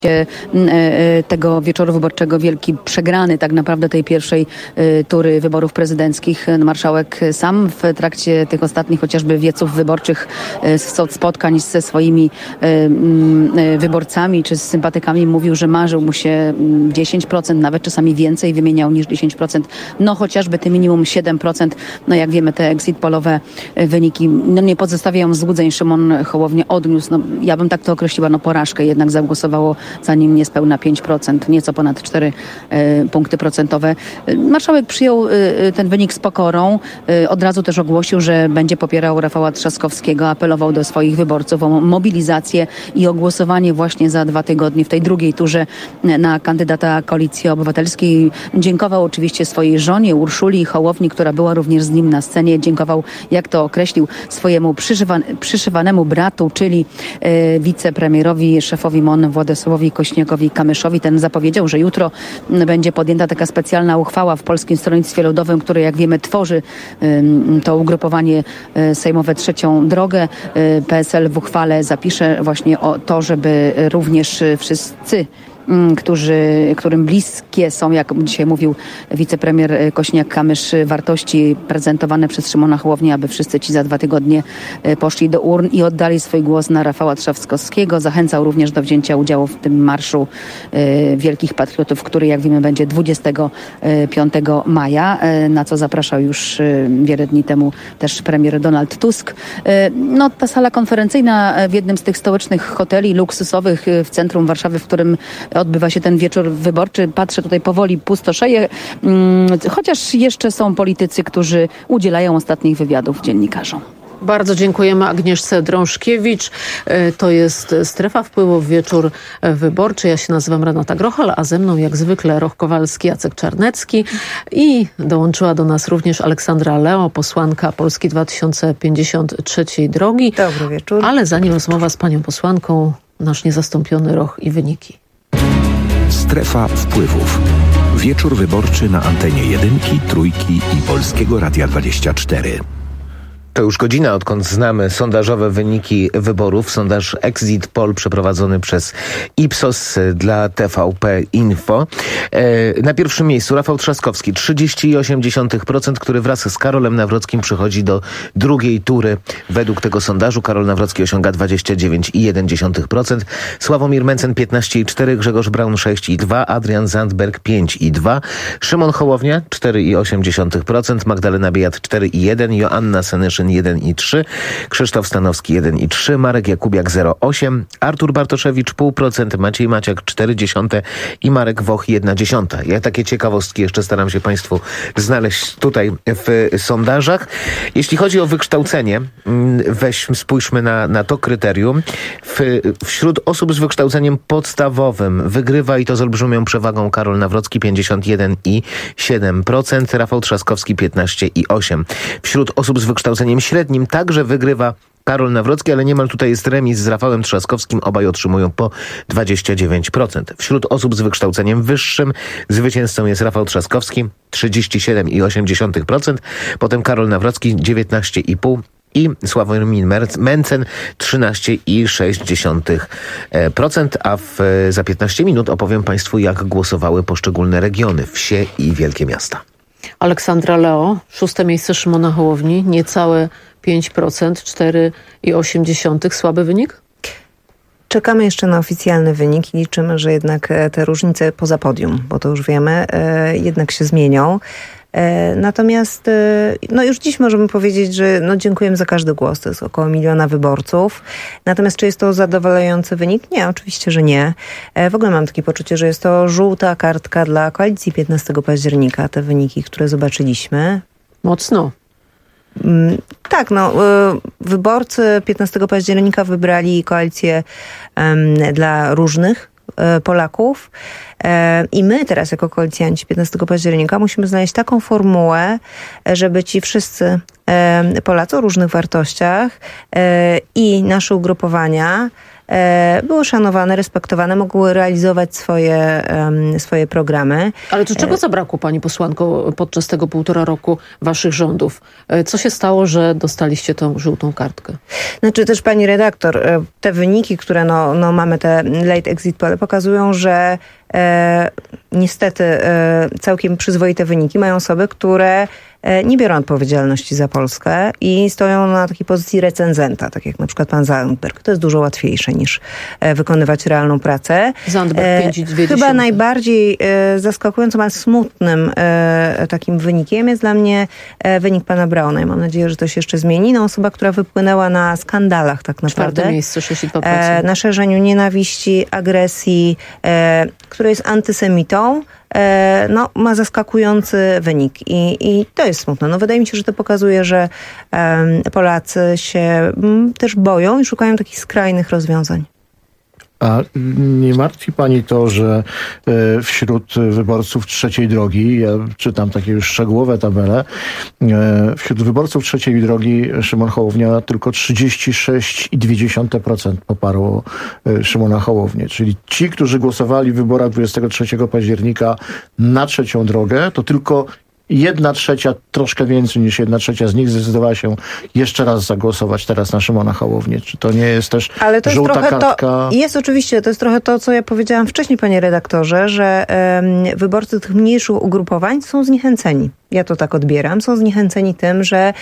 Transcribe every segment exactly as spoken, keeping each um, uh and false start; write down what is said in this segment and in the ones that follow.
tego wieczoru wyborczego wielki przegrany tak naprawdę tej pierwszej tury wyborów prezydenckich. Marszałek sam w trakcie tych ostatnich chociażby wieców wyborczych, spotkań ze swoimi wyborcami czy z sympatykami mówił, że marzył mu się dziesięć procent, nawet czasami więcej wymieniał niż dziesięć procent. No chociażby te minimum siedem procent. No jak wiemy, te exit polowe wyniki no, nie pozostawiają złudzeń. Szymon Hołownia odniósł, no ja bym tak to określiła, no porażkę. Jednak zagłosowało za nim niespełna pięć procent, nieco ponad cztery y, punkty procentowe. Marszałek przyjął y, ten wynik z pokorą. Y, od razu też ogłosił, że będzie popierał Rafała Trzaskowskiego. Apelował do swoich wyborców o mobilizację i o głosowanie właśnie za dwa tygodnie w tej drugiej turze na kandydata Koalicji Obywatelskiej. Dziękował oczywiście swojej żonie Urszuli Hołowni, która była również z nim na scenie. Dziękował, jak to określił, swojemu przyszywan- przyszywanemu bratu, czyli y, wicepremierowi, szefowi M O N Władysławowi Kosiniakowi-Kamyszowi. Ten zapowiedział, że jutro będzie podjęta taka specjalna uchwała w Polskim Stronnictwie Ludowym, które jak wiemy tworzy um, to ugrupowanie um, sejmowe Trzecią Drogę. Um, P S L w uchwale zapisze właśnie o to, żeby również wszyscy Którzy, którym bliskie są, jak dzisiaj mówił wicepremier Kosiniak-Kamysz, wartości prezentowane przez Szymona Hołownię, aby wszyscy ci za dwa tygodnie poszli do urn i oddali swój głos na Rafała Trzaskowskiego. Zachęcał również do wzięcia udziału w tym marszu y, Wielkich Patriotów, który, jak wiemy, będzie dwudziestego piątego maja, y, na co zapraszał już y, wiele dni temu też premier Donald Tusk. Y, no, ta sala konferencyjna w jednym z tych stołecznych hoteli luksusowych w centrum Warszawy, w którym odbywa się ten wieczór wyborczy. Patrzę, tutaj powoli pustoszeje, chociaż jeszcze są politycy, którzy udzielają ostatnich wywiadów dziennikarzom. Bardzo dziękujemy Agnieszce Drążkiewicz. To jest Strefa Wpływów, wieczór wyborczy. Ja się nazywam Renata Grochal, a ze mną jak zwykle Roch Kowalski, Jacek Czarnecki i dołączyła do nas również Aleksandra Leo, posłanka Polski dwa tysiące pięćdziesiąt Trzeciej Drogi. Dobry wieczór. Ale zanim rozmowa z panią posłanką, nasz niezastąpiony Roch i wyniki. Strefa Wpływów. Wieczór wyborczy na antenie jedynki, trójki i Polskiego Radia dwadzieścia cztery. To już godzina, odkąd znamy sondażowe wyniki wyborów. Sondaż Exit Poll przeprowadzony przez Ipsos dla T V P Info. E, na pierwszym miejscu Rafał Trzaskowski, trzydzieści osiem procent, który wraz z Karolem Nawrockim przychodzi do drugiej tury. Według tego sondażu Karol Nawrocki osiąga dwadzieścia dziewięć przecinek jeden procent. Sławomir Mencen piętnaście przecinek cztery procent, Grzegorz Braun sześć przecinek dwa procent, Adrian Zandberg pięć przecinek dwa procent, Szymon Hołownia cztery przecinek osiem procent, Magdalena Biejat cztery przecinek jeden procent, Joanna Senyszyn jeden przecinek trzy procent, Krzysztof Stanowski jeden przecinek trzy procent, Marek Jakubiak zero przecinek osiem procent, Artur Bartoszewicz zero przecinek pięć procent, Maciej Maciak cztery przecinek dziesięć procent i Marek Woch jedna przecinek dziesięć procent. Ja takie ciekawostki jeszcze staram się Państwu znaleźć tutaj w sondażach. Jeśli chodzi o wykształcenie, weź spójrzmy na, na to kryterium. W, wśród osób z wykształceniem podstawowym wygrywa i to z olbrzymią przewagą Karol Nawrocki pięćdziesiąt jeden przecinek siedem procent, Rafał Trzaskowski piętnaście przecinek osiem procent. Wśród osób z wykształceniem średnim także wygrywa Karol Nawrocki, ale niemal tutaj jest remis z Rafałem Trzaskowskim. Obaj otrzymują po dwadzieścia dziewięć procent. Wśród osób z wykształceniem wyższym zwycięzcą jest Rafał Trzaskowski trzydzieści siedem przecinek osiem procent. Potem Karol Nawrocki dziewiętnaście przecinek pięć procent i Sławomir Mencen trzynaście przecinek sześć procent. A w, za piętnaście minut opowiem Państwu, jak głosowały poszczególne regiony, wsie i wielkie miasta. Aleksandra Leo, szóste miejsce Szymona Hołowni, niecałe pięć procent, cztery przecinek osiem procent. Słaby wynik? Czekamy jeszcze na oficjalny wynik i liczymy, że jednak te różnice poza podium, bo to już wiemy, jednak się zmienią. Natomiast no już dziś możemy powiedzieć, że no dziękujemy za każdy głos. To jest około miliona wyborców. Natomiast czy jest to zadowalający wynik? Nie, oczywiście, że nie. W ogóle mam takie poczucie, że jest to żółta kartka dla koalicji piętnastego października. Te wyniki, które zobaczyliśmy. Mocno. Tak, no wyborcy piętnastego października wybrali koalicję um, dla różnych Polaków. I my teraz jako koalicjanci piętnastego października musimy znaleźć taką formułę, żeby ci wszyscy Polacy o różnych wartościach i nasze ugrupowania były szanowane, respektowane, mogły realizować swoje, swoje programy. Ale to czego zabrakło, pani posłanko, podczas tego półtora roku waszych rządów? Co się stało, że dostaliście tą żółtą kartkę? Znaczy też pani redaktor, te wyniki, które no, no mamy, te late exit poll, pokazują, że e, niestety e, całkiem przyzwoite wyniki mają osoby, które e, nie biorą odpowiedzialności za Polskę i stoją na takiej pozycji recenzenta, tak jak na przykład pan Zandberg. To jest dużo łatwiejsze niż e, wykonywać realną pracę. Zandberg pięć przecinek dwa. E, chyba najbardziej e, zaskakującym, ale smutnym e, takim wynikiem jest dla mnie e, wynik pana Brauna. I mam nadzieję, że to się jeszcze zmieni. No, osoba, która wypłynęła na skandalach tak naprawdę. Czwarte miejsce, sześćdziesiąt dwa procent. E, na szerzeniu nienawiści, agresji, e, który jest antysemitą, e, no, ma zaskakujący wynik. I, I to jest smutne. No, wydaje mi się, że to pokazuje, że e, Polacy się m, też boją i szukają takich skrajnych rozwiązań. A nie martwi pani to, że wśród wyborców trzeciej drogi, ja czytam takie już szczegółowe tabele, wśród wyborców trzeciej drogi Szymon Hołownia tylko trzydzieści sześć przecinek dwa procent poparło Szymona Hołownię. Czyli ci, którzy głosowali w wyborach dwudziestego trzeciego października na trzecią drogę, to tylko jedna trzecia, troszkę więcej niż jedna trzecia z nich zdecydowała się jeszcze raz zagłosować teraz na Szymona Hołownię. Czy to nie jest też Ale to jest żółta trochę kartka? To, jest oczywiście, to jest trochę to, co ja powiedziałam wcześniej, panie redaktorze, że um, wyborcy tych mniejszych ugrupowań są zniechęceni. Ja to tak odbieram. Są zniechęceni tym, że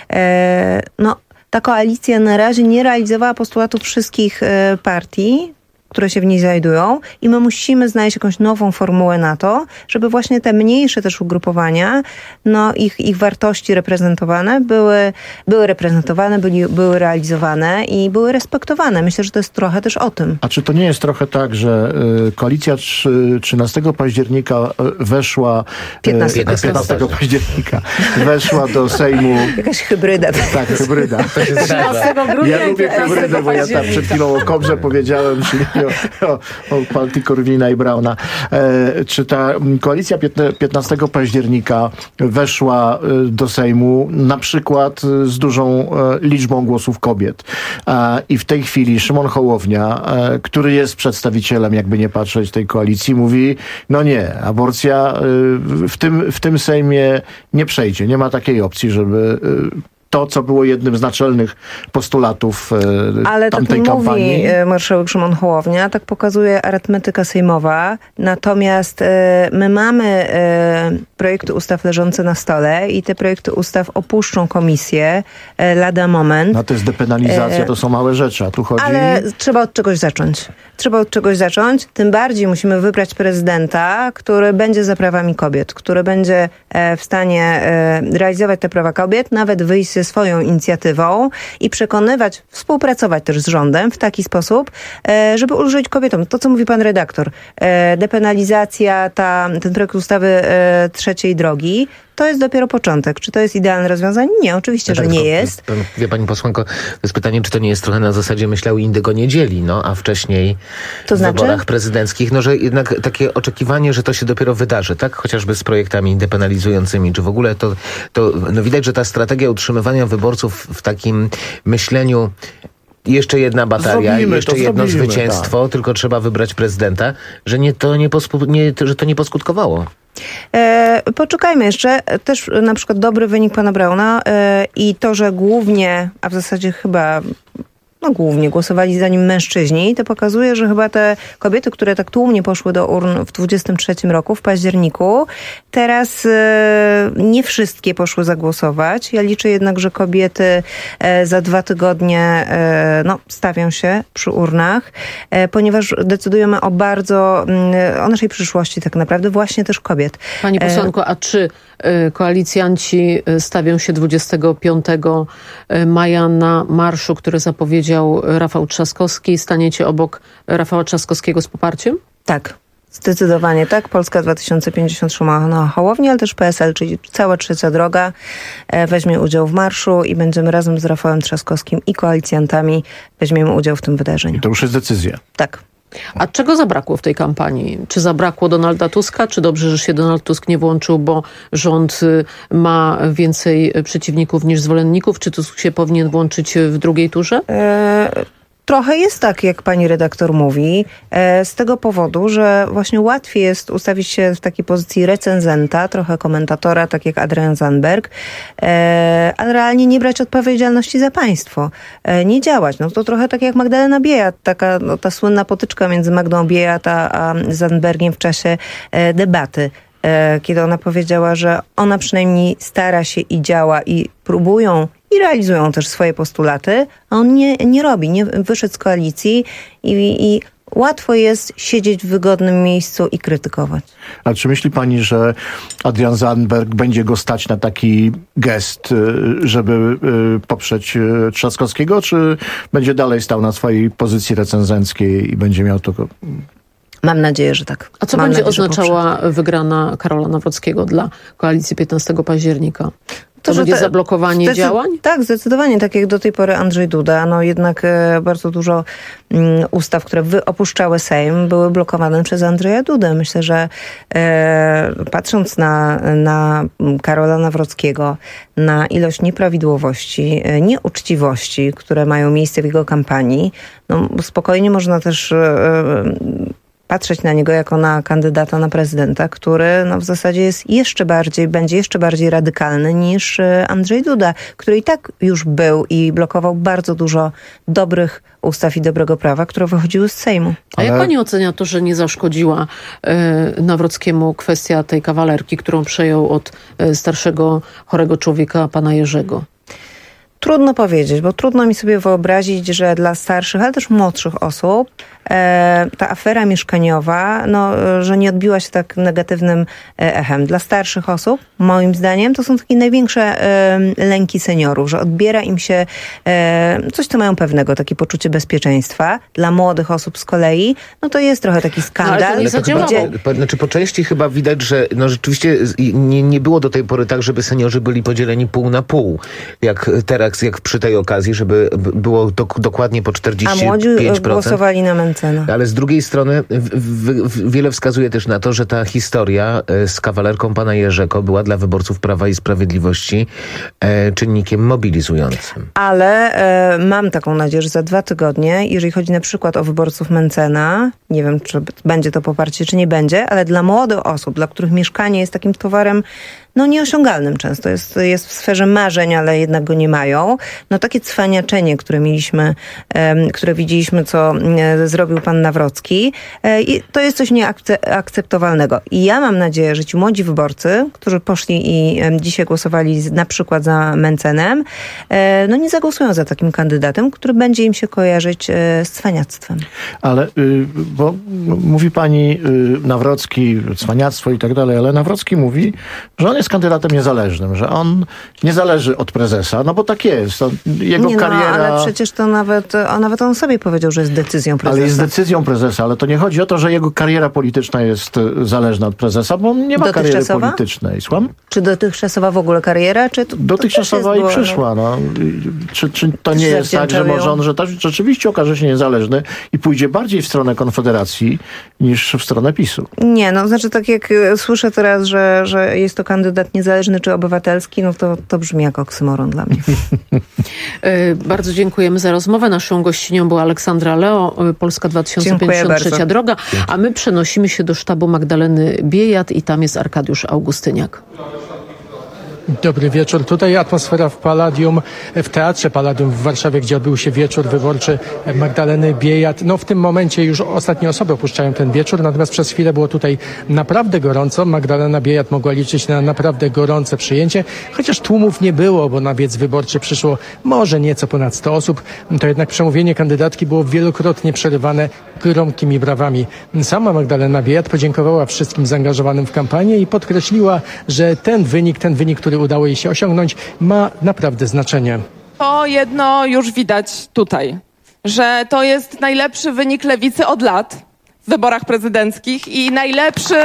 e, no, ta koalicja na razie nie realizowała postulatów wszystkich e, partii, które się w niej znajdują i my musimy znaleźć jakąś nową formułę na to, żeby właśnie te mniejsze też ugrupowania, no ich, ich wartości reprezentowane były, były reprezentowane, byli, były realizowane i były respektowane. Myślę, że to jest trochę też o tym. A czy to nie jest trochę tak, że y, koalicja trzynastego października weszła... piętnastego piętnastego października weszła do Sejmu... Jakaś hybryda. Tak, hybryda. trzynastego grudnia Ja lubię hybrydę, bo ja tam przed chwilą o Kobrze powiedziałem, czyli o, o, o partii Korwina i Brauna. E, czy ta koalicja piętnastego października weszła do Sejmu na przykład z dużą liczbą głosów kobiet. E, I w tej chwili Szymon Hołownia, e, który jest przedstawicielem, jakby nie patrzeć, tej koalicji, mówi, no nie, aborcja e, w tym, w tym Sejmie nie przejdzie. Nie ma takiej opcji, żeby e, to, co było jednym z naczelnych postulatów e, Ale tamtej tak kampanii. mówi e, marszałek Szymon Hołownia, tak pokazuje arytmetyka sejmowa. Natomiast e, my mamy e, projekty ustaw leżące na stole i te projekty ustaw opuszczą komisję e, lada moment. No to jest depenalizacja, to są małe rzeczy, a tu chodzi... Ale trzeba od czegoś zacząć. Trzeba od czegoś zacząć. Tym bardziej musimy wybrać prezydenta, który będzie za prawami kobiet, który będzie e, w stanie e, realizować te prawa kobiet, nawet wyjść ze swoją inicjatywą i przekonywać, współpracować też z rządem w taki sposób, e, żeby ulżyć kobietom. To, co mówi pan redaktor, e, depenalizacja, ta, ten projekt ustawy e, trzeciej drogi, to jest dopiero początek. Czy to jest idealne rozwiązanie? Nie, oczywiście, no tak, że nie tylko, jest. Wie pani posłanko, to jest pytanie, czy to nie jest trochę na zasadzie myślał Indygo Niedzieli, no a wcześniej to w znaczy? wyborach prezydenckich, no że jednak takie oczekiwanie, że to się dopiero wydarzy, tak? Chociażby z projektami depenalizującymi, czy w ogóle to, to no widać, że ta strategia utrzymywania wyborców w takim myśleniu jeszcze jedna batalia, Zrobimy, jeszcze to jedno zrobimy, zwycięstwo, tak. Tylko trzeba wybrać prezydenta, że nie, to nie, pospu, nie, że to nie poskutkowało. E, poczekajmy jeszcze. Też na przykład dobry wynik pana Brauna e, i to, że głównie, a w zasadzie chyba no głównie głosowali za nim mężczyźni, to pokazuje, że chyba te kobiety, które tak tłumnie poszły do urn w dwudziestym trzecim roku, w październiku, teraz e, nie wszystkie poszły zagłosować. Ja liczę jednak, że kobiety e, za dwa tygodnie e, no, stawią się przy urnach, e, ponieważ decydujemy o bardzo, m, o naszej przyszłości tak naprawdę, właśnie też kobiet. Pani posłanko, a czy y, koalicjanci stawią się dwudziestego piątego maja na marszu, który zapowiedział Rafał Trzaskowski? Staniecie obok Rafała Trzaskowskiego z poparciem? Tak. Zdecydowanie tak. Polska dwa tysiące pięćdziesiąt Szymona Hołowni, ale też P S L, czyli cała trzecia droga weźmie udział w marszu i będziemy razem z Rafałem Trzaskowskim i koalicjantami weźmiemy udział w tym wydarzeniu. I to już jest decyzja. Tak. A czego zabrakło w tej kampanii? Czy zabrakło Donalda Tuska? Czy dobrze, że się Donald Tusk nie włączył, bo rząd ma więcej przeciwników niż zwolenników? Czy Tusk się powinien włączyć w drugiej turze? E- Trochę jest tak, jak pani redaktor mówi, z tego powodu, że właśnie łatwiej jest ustawić się w takiej pozycji recenzenta, trochę komentatora, tak jak Adrian Zandberg, a realnie nie brać odpowiedzialności za państwo, nie działać. No to trochę tak jak Magdalena Biejat, taka no, ta słynna potyczka między Magdą Biejat a Zandbergiem w czasie debaty, kiedy ona powiedziała, że ona przynajmniej stara się i działa i próbują i realizują też swoje postulaty, a on nie, nie robi, nie wyszedł z koalicji i, i łatwo jest siedzieć w wygodnym miejscu i krytykować. A czy myśli pani, że Adrian Zandberg będzie go stać na taki gest, żeby poprzeć Trzaskowskiego, czy będzie dalej stał na swojej pozycji recenzenckiej i będzie miał to... Mam nadzieję, że tak. A co Mam będzie nadzieję, oznaczała wygrana Karola Nawrockiego dla koalicji piętnastego października? To, to będzie te, zablokowanie zdecyd- działań? Tak, zdecydowanie. Tak jak do tej pory Andrzej Duda. No jednak e, bardzo dużo mm, ustaw, które wy opuszczały Sejm, były blokowane przez Andrzeja Dudę. Myślę, że e, patrząc na, na Karola Nawrockiego, na ilość nieprawidłowości, e, nieuczciwości, które mają miejsce w jego kampanii, no spokojnie można też e, patrzeć na niego jako na kandydata na prezydenta, który no, w zasadzie jest jeszcze bardziej, będzie jeszcze bardziej radykalny niż Andrzej Duda, który i tak już był i blokował bardzo dużo dobrych ustaw i dobrego prawa, które wychodziły z Sejmu. A jak pani ocenia to, że nie zaszkodziła e, Nawrockiemu kwestia tej kawalerki, którą przejął od e, starszego, chorego człowieka, pana Jerzego? Trudno powiedzieć, bo trudno mi sobie wyobrazić, że dla starszych, ale też młodszych osób e, ta afera mieszkaniowa, no, że nie odbiła się tak negatywnym echem. Dla starszych osób, moim zdaniem, to są takie największe e, lęki seniorów, że odbiera im się e, coś, co mają pewnego, takie poczucie bezpieczeństwa. Dla młodych osób z kolei, no to jest trochę taki skandal. No, ale to nie zadziałało. Gdzie... Po, znaczy po części chyba widać, że no rzeczywiście nie, nie było do tej pory tak, żeby seniorzy byli podzieleni pół na pół, jak teraz, jak przy tej okazji, żeby było do, dokładnie po czterdzieści pięć procent. A młodzi głosowali na Mentzena. Ale z drugiej strony w, w, w, wiele wskazuje też na to, że ta historia z kawalerką pana Jerzego była dla wyborców Prawa i Sprawiedliwości e, czynnikiem mobilizującym. Ale e, mam taką nadzieję, że za dwa tygodnie, jeżeli chodzi na przykład o wyborców Mentzena, nie wiem, czy będzie to poparcie, czy nie będzie, ale dla młodych osób, dla których mieszkanie jest takim towarem no nieosiągalnym często. Jest, jest w sferze marzeń, ale jednak go nie mają. No takie cwaniaczenie, które mieliśmy, um, które widzieliśmy, co um, zrobił pan Nawrocki, um, i to jest coś nieakceptowalnego. I ja mam nadzieję, że ci młodzi wyborcy, którzy poszli i um, dzisiaj głosowali z, na przykład za Mentzenem, um, no nie zagłosują za takim kandydatem, który będzie im się kojarzyć um, z cwaniactwem. Ale, y, bo mówi pani y, Nawrocki, cwaniactwo i tak dalej, ale Nawrocki mówi, że on jest kandydatem niezależnym, że on nie zależy od prezesa, no bo tak jest. On, jego nie, no, kariera... ale przecież to nawet, on, nawet on sobie powiedział, że jest decyzją prezesa. Ale jest decyzją prezesa, ale to nie chodzi o to, że jego kariera polityczna jest zależna od prezesa, bo on nie ma kariery politycznej. Słucham? Czy dotychczasowa w ogóle kariera? Czy to, dotychczasowa to i przyszła. No. Czy, czy to nie jest tak, że może on, że ta, rzeczywiście okaże się niezależny i pójdzie bardziej w stronę Konfederacji niż w stronę PiSu? Nie, no znaczy tak jak słyszę teraz, że, że jest to kandydat niezależny czy obywatelski, no to, to brzmi jak oksymoron dla mnie. Bardzo dziękujemy za rozmowę. Naszą gościnią była Aleksandra Leo, Polska dwa tysiące pięćdziesiąt trzy droga, a my przenosimy się do sztabu Magdaleny Biejat i tam jest Arkadiusz Augustyniak. Dobry wieczór. Tutaj atmosfera w Palladium, w Teatrze Palladium w Warszawie, gdzie odbył się wieczór wyborczy Magdaleny Biejat. No w tym momencie już ostatnie osoby opuszczają ten wieczór, natomiast przez chwilę było tutaj naprawdę gorąco. Magdalena Biejat mogła liczyć na naprawdę gorące przyjęcie, chociaż tłumów nie było, bo na wiec wyborczy przyszło może nieco ponad sto osób. To jednak przemówienie kandydatki było wielokrotnie przerywane gromkimi brawami. Sama Magdalena Biejat podziękowała wszystkim zaangażowanym w kampanię i podkreśliła, że ten wynik, ten wynik, który udało jej się osiągnąć, ma naprawdę znaczenie. To jedno już widać tutaj, że to jest najlepszy wynik lewicy od lat w wyborach prezydenckich i najlepszy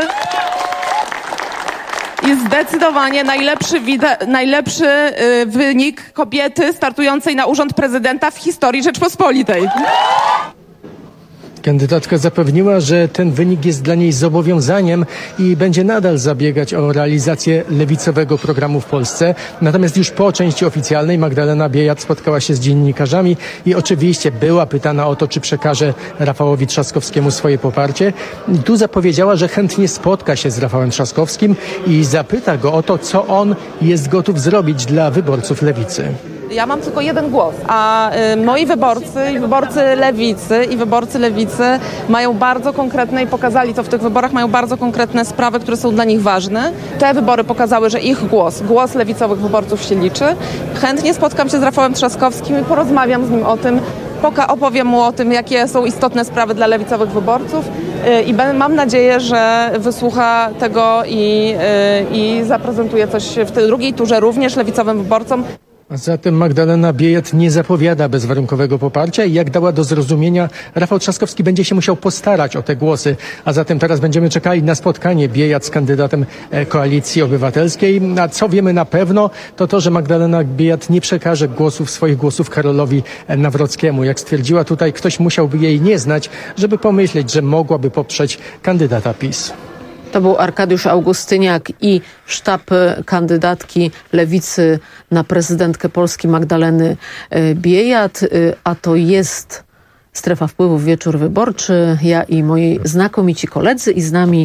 i zdecydowanie najlepszy, wida- najlepszy yy, wynik kobiety startującej na urząd prezydenta w historii Rzeczpospolitej. Kandydatka zapewniła, że ten wynik jest dla niej zobowiązaniem i będzie nadal zabiegać o realizację lewicowego programu w Polsce. Natomiast już po części oficjalnej Magdalena Biejat spotkała się z dziennikarzami i oczywiście była pytana o to, czy przekaże Rafałowi Trzaskowskiemu swoje poparcie. I tu zapowiedziała, że chętnie spotka się z Rafałem Trzaskowskim i zapyta go o to, co on jest gotów zrobić dla wyborców lewicy. Ja mam tylko jeden głos, a y, moi wyborcy i wyborcy lewicy i wyborcy lewicy mają bardzo konkretne i pokazali to w tych wyborach, mają bardzo konkretne sprawy, które są dla nich ważne. Te wybory pokazały, że ich głos, głos lewicowych wyborców się liczy. Chętnie spotkam się z Rafałem Trzaskowskim i porozmawiam z nim o tym, poka opowiem mu o tym, jakie są istotne sprawy dla lewicowych wyborców y, i ben, mam nadzieję, że wysłucha tego i, y, i zaprezentuje coś w tej drugiej turze również lewicowym wyborcom. A zatem Magdalena Biejat nie zapowiada bezwarunkowego poparcia i jak dała do zrozumienia, Rafał Trzaskowski będzie się musiał postarać o te głosy. A zatem teraz będziemy czekali na spotkanie Biejat z kandydatem Koalicji Obywatelskiej. A co wiemy na pewno, to to, że Magdalena Biejat nie przekaże głosów, swoich głosów Karolowi Nawrockiemu. Jak stwierdziła tutaj, ktoś musiałby jej nie znać, żeby pomyśleć, że mogłaby poprzeć kandydata PiS. To był Arkadiusz Augustyniak i sztab kandydatki Lewicy na prezydentkę Polski Magdaleny Biejat, a to jest Strefa Wpływów, wieczór wyborczy. Ja i moi znakomici koledzy i z nami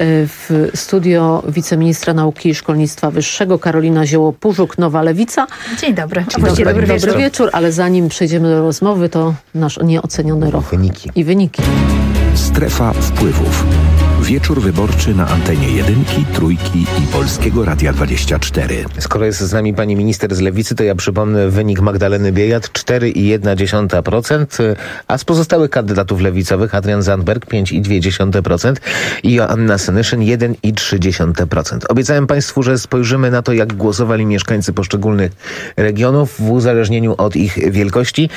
w studio wiceministra nauki i szkolnictwa wyższego Karolina Zioło-Pużuk, Nowa Lewica. Dzień dobry. Dzień dobry, dobry, wieczór. dobry wieczór, ale zanim przejdziemy do rozmowy, to nasz nieoceniony roch. Wyniki. I wyniki. Strefa Wpływów. Wieczór wyborczy na antenie jedynki, trójki i Polskiego Radia dwadzieścia cztery. Skoro jest z nami pani minister z Lewicy, to ja przypomnę wynik Magdaleny Biejat cztery i jedna dziesiąta procent, a z pozostałych kandydatów lewicowych Adrian Zandberg pięć i dwie dziesiąte procent i Joanna Senyszyn jeden i trzy dziesiąte procent. Obiecałem państwu, że spojrzymy na to, jak głosowali mieszkańcy poszczególnych regionów w uzależnieniu od ich wielkości.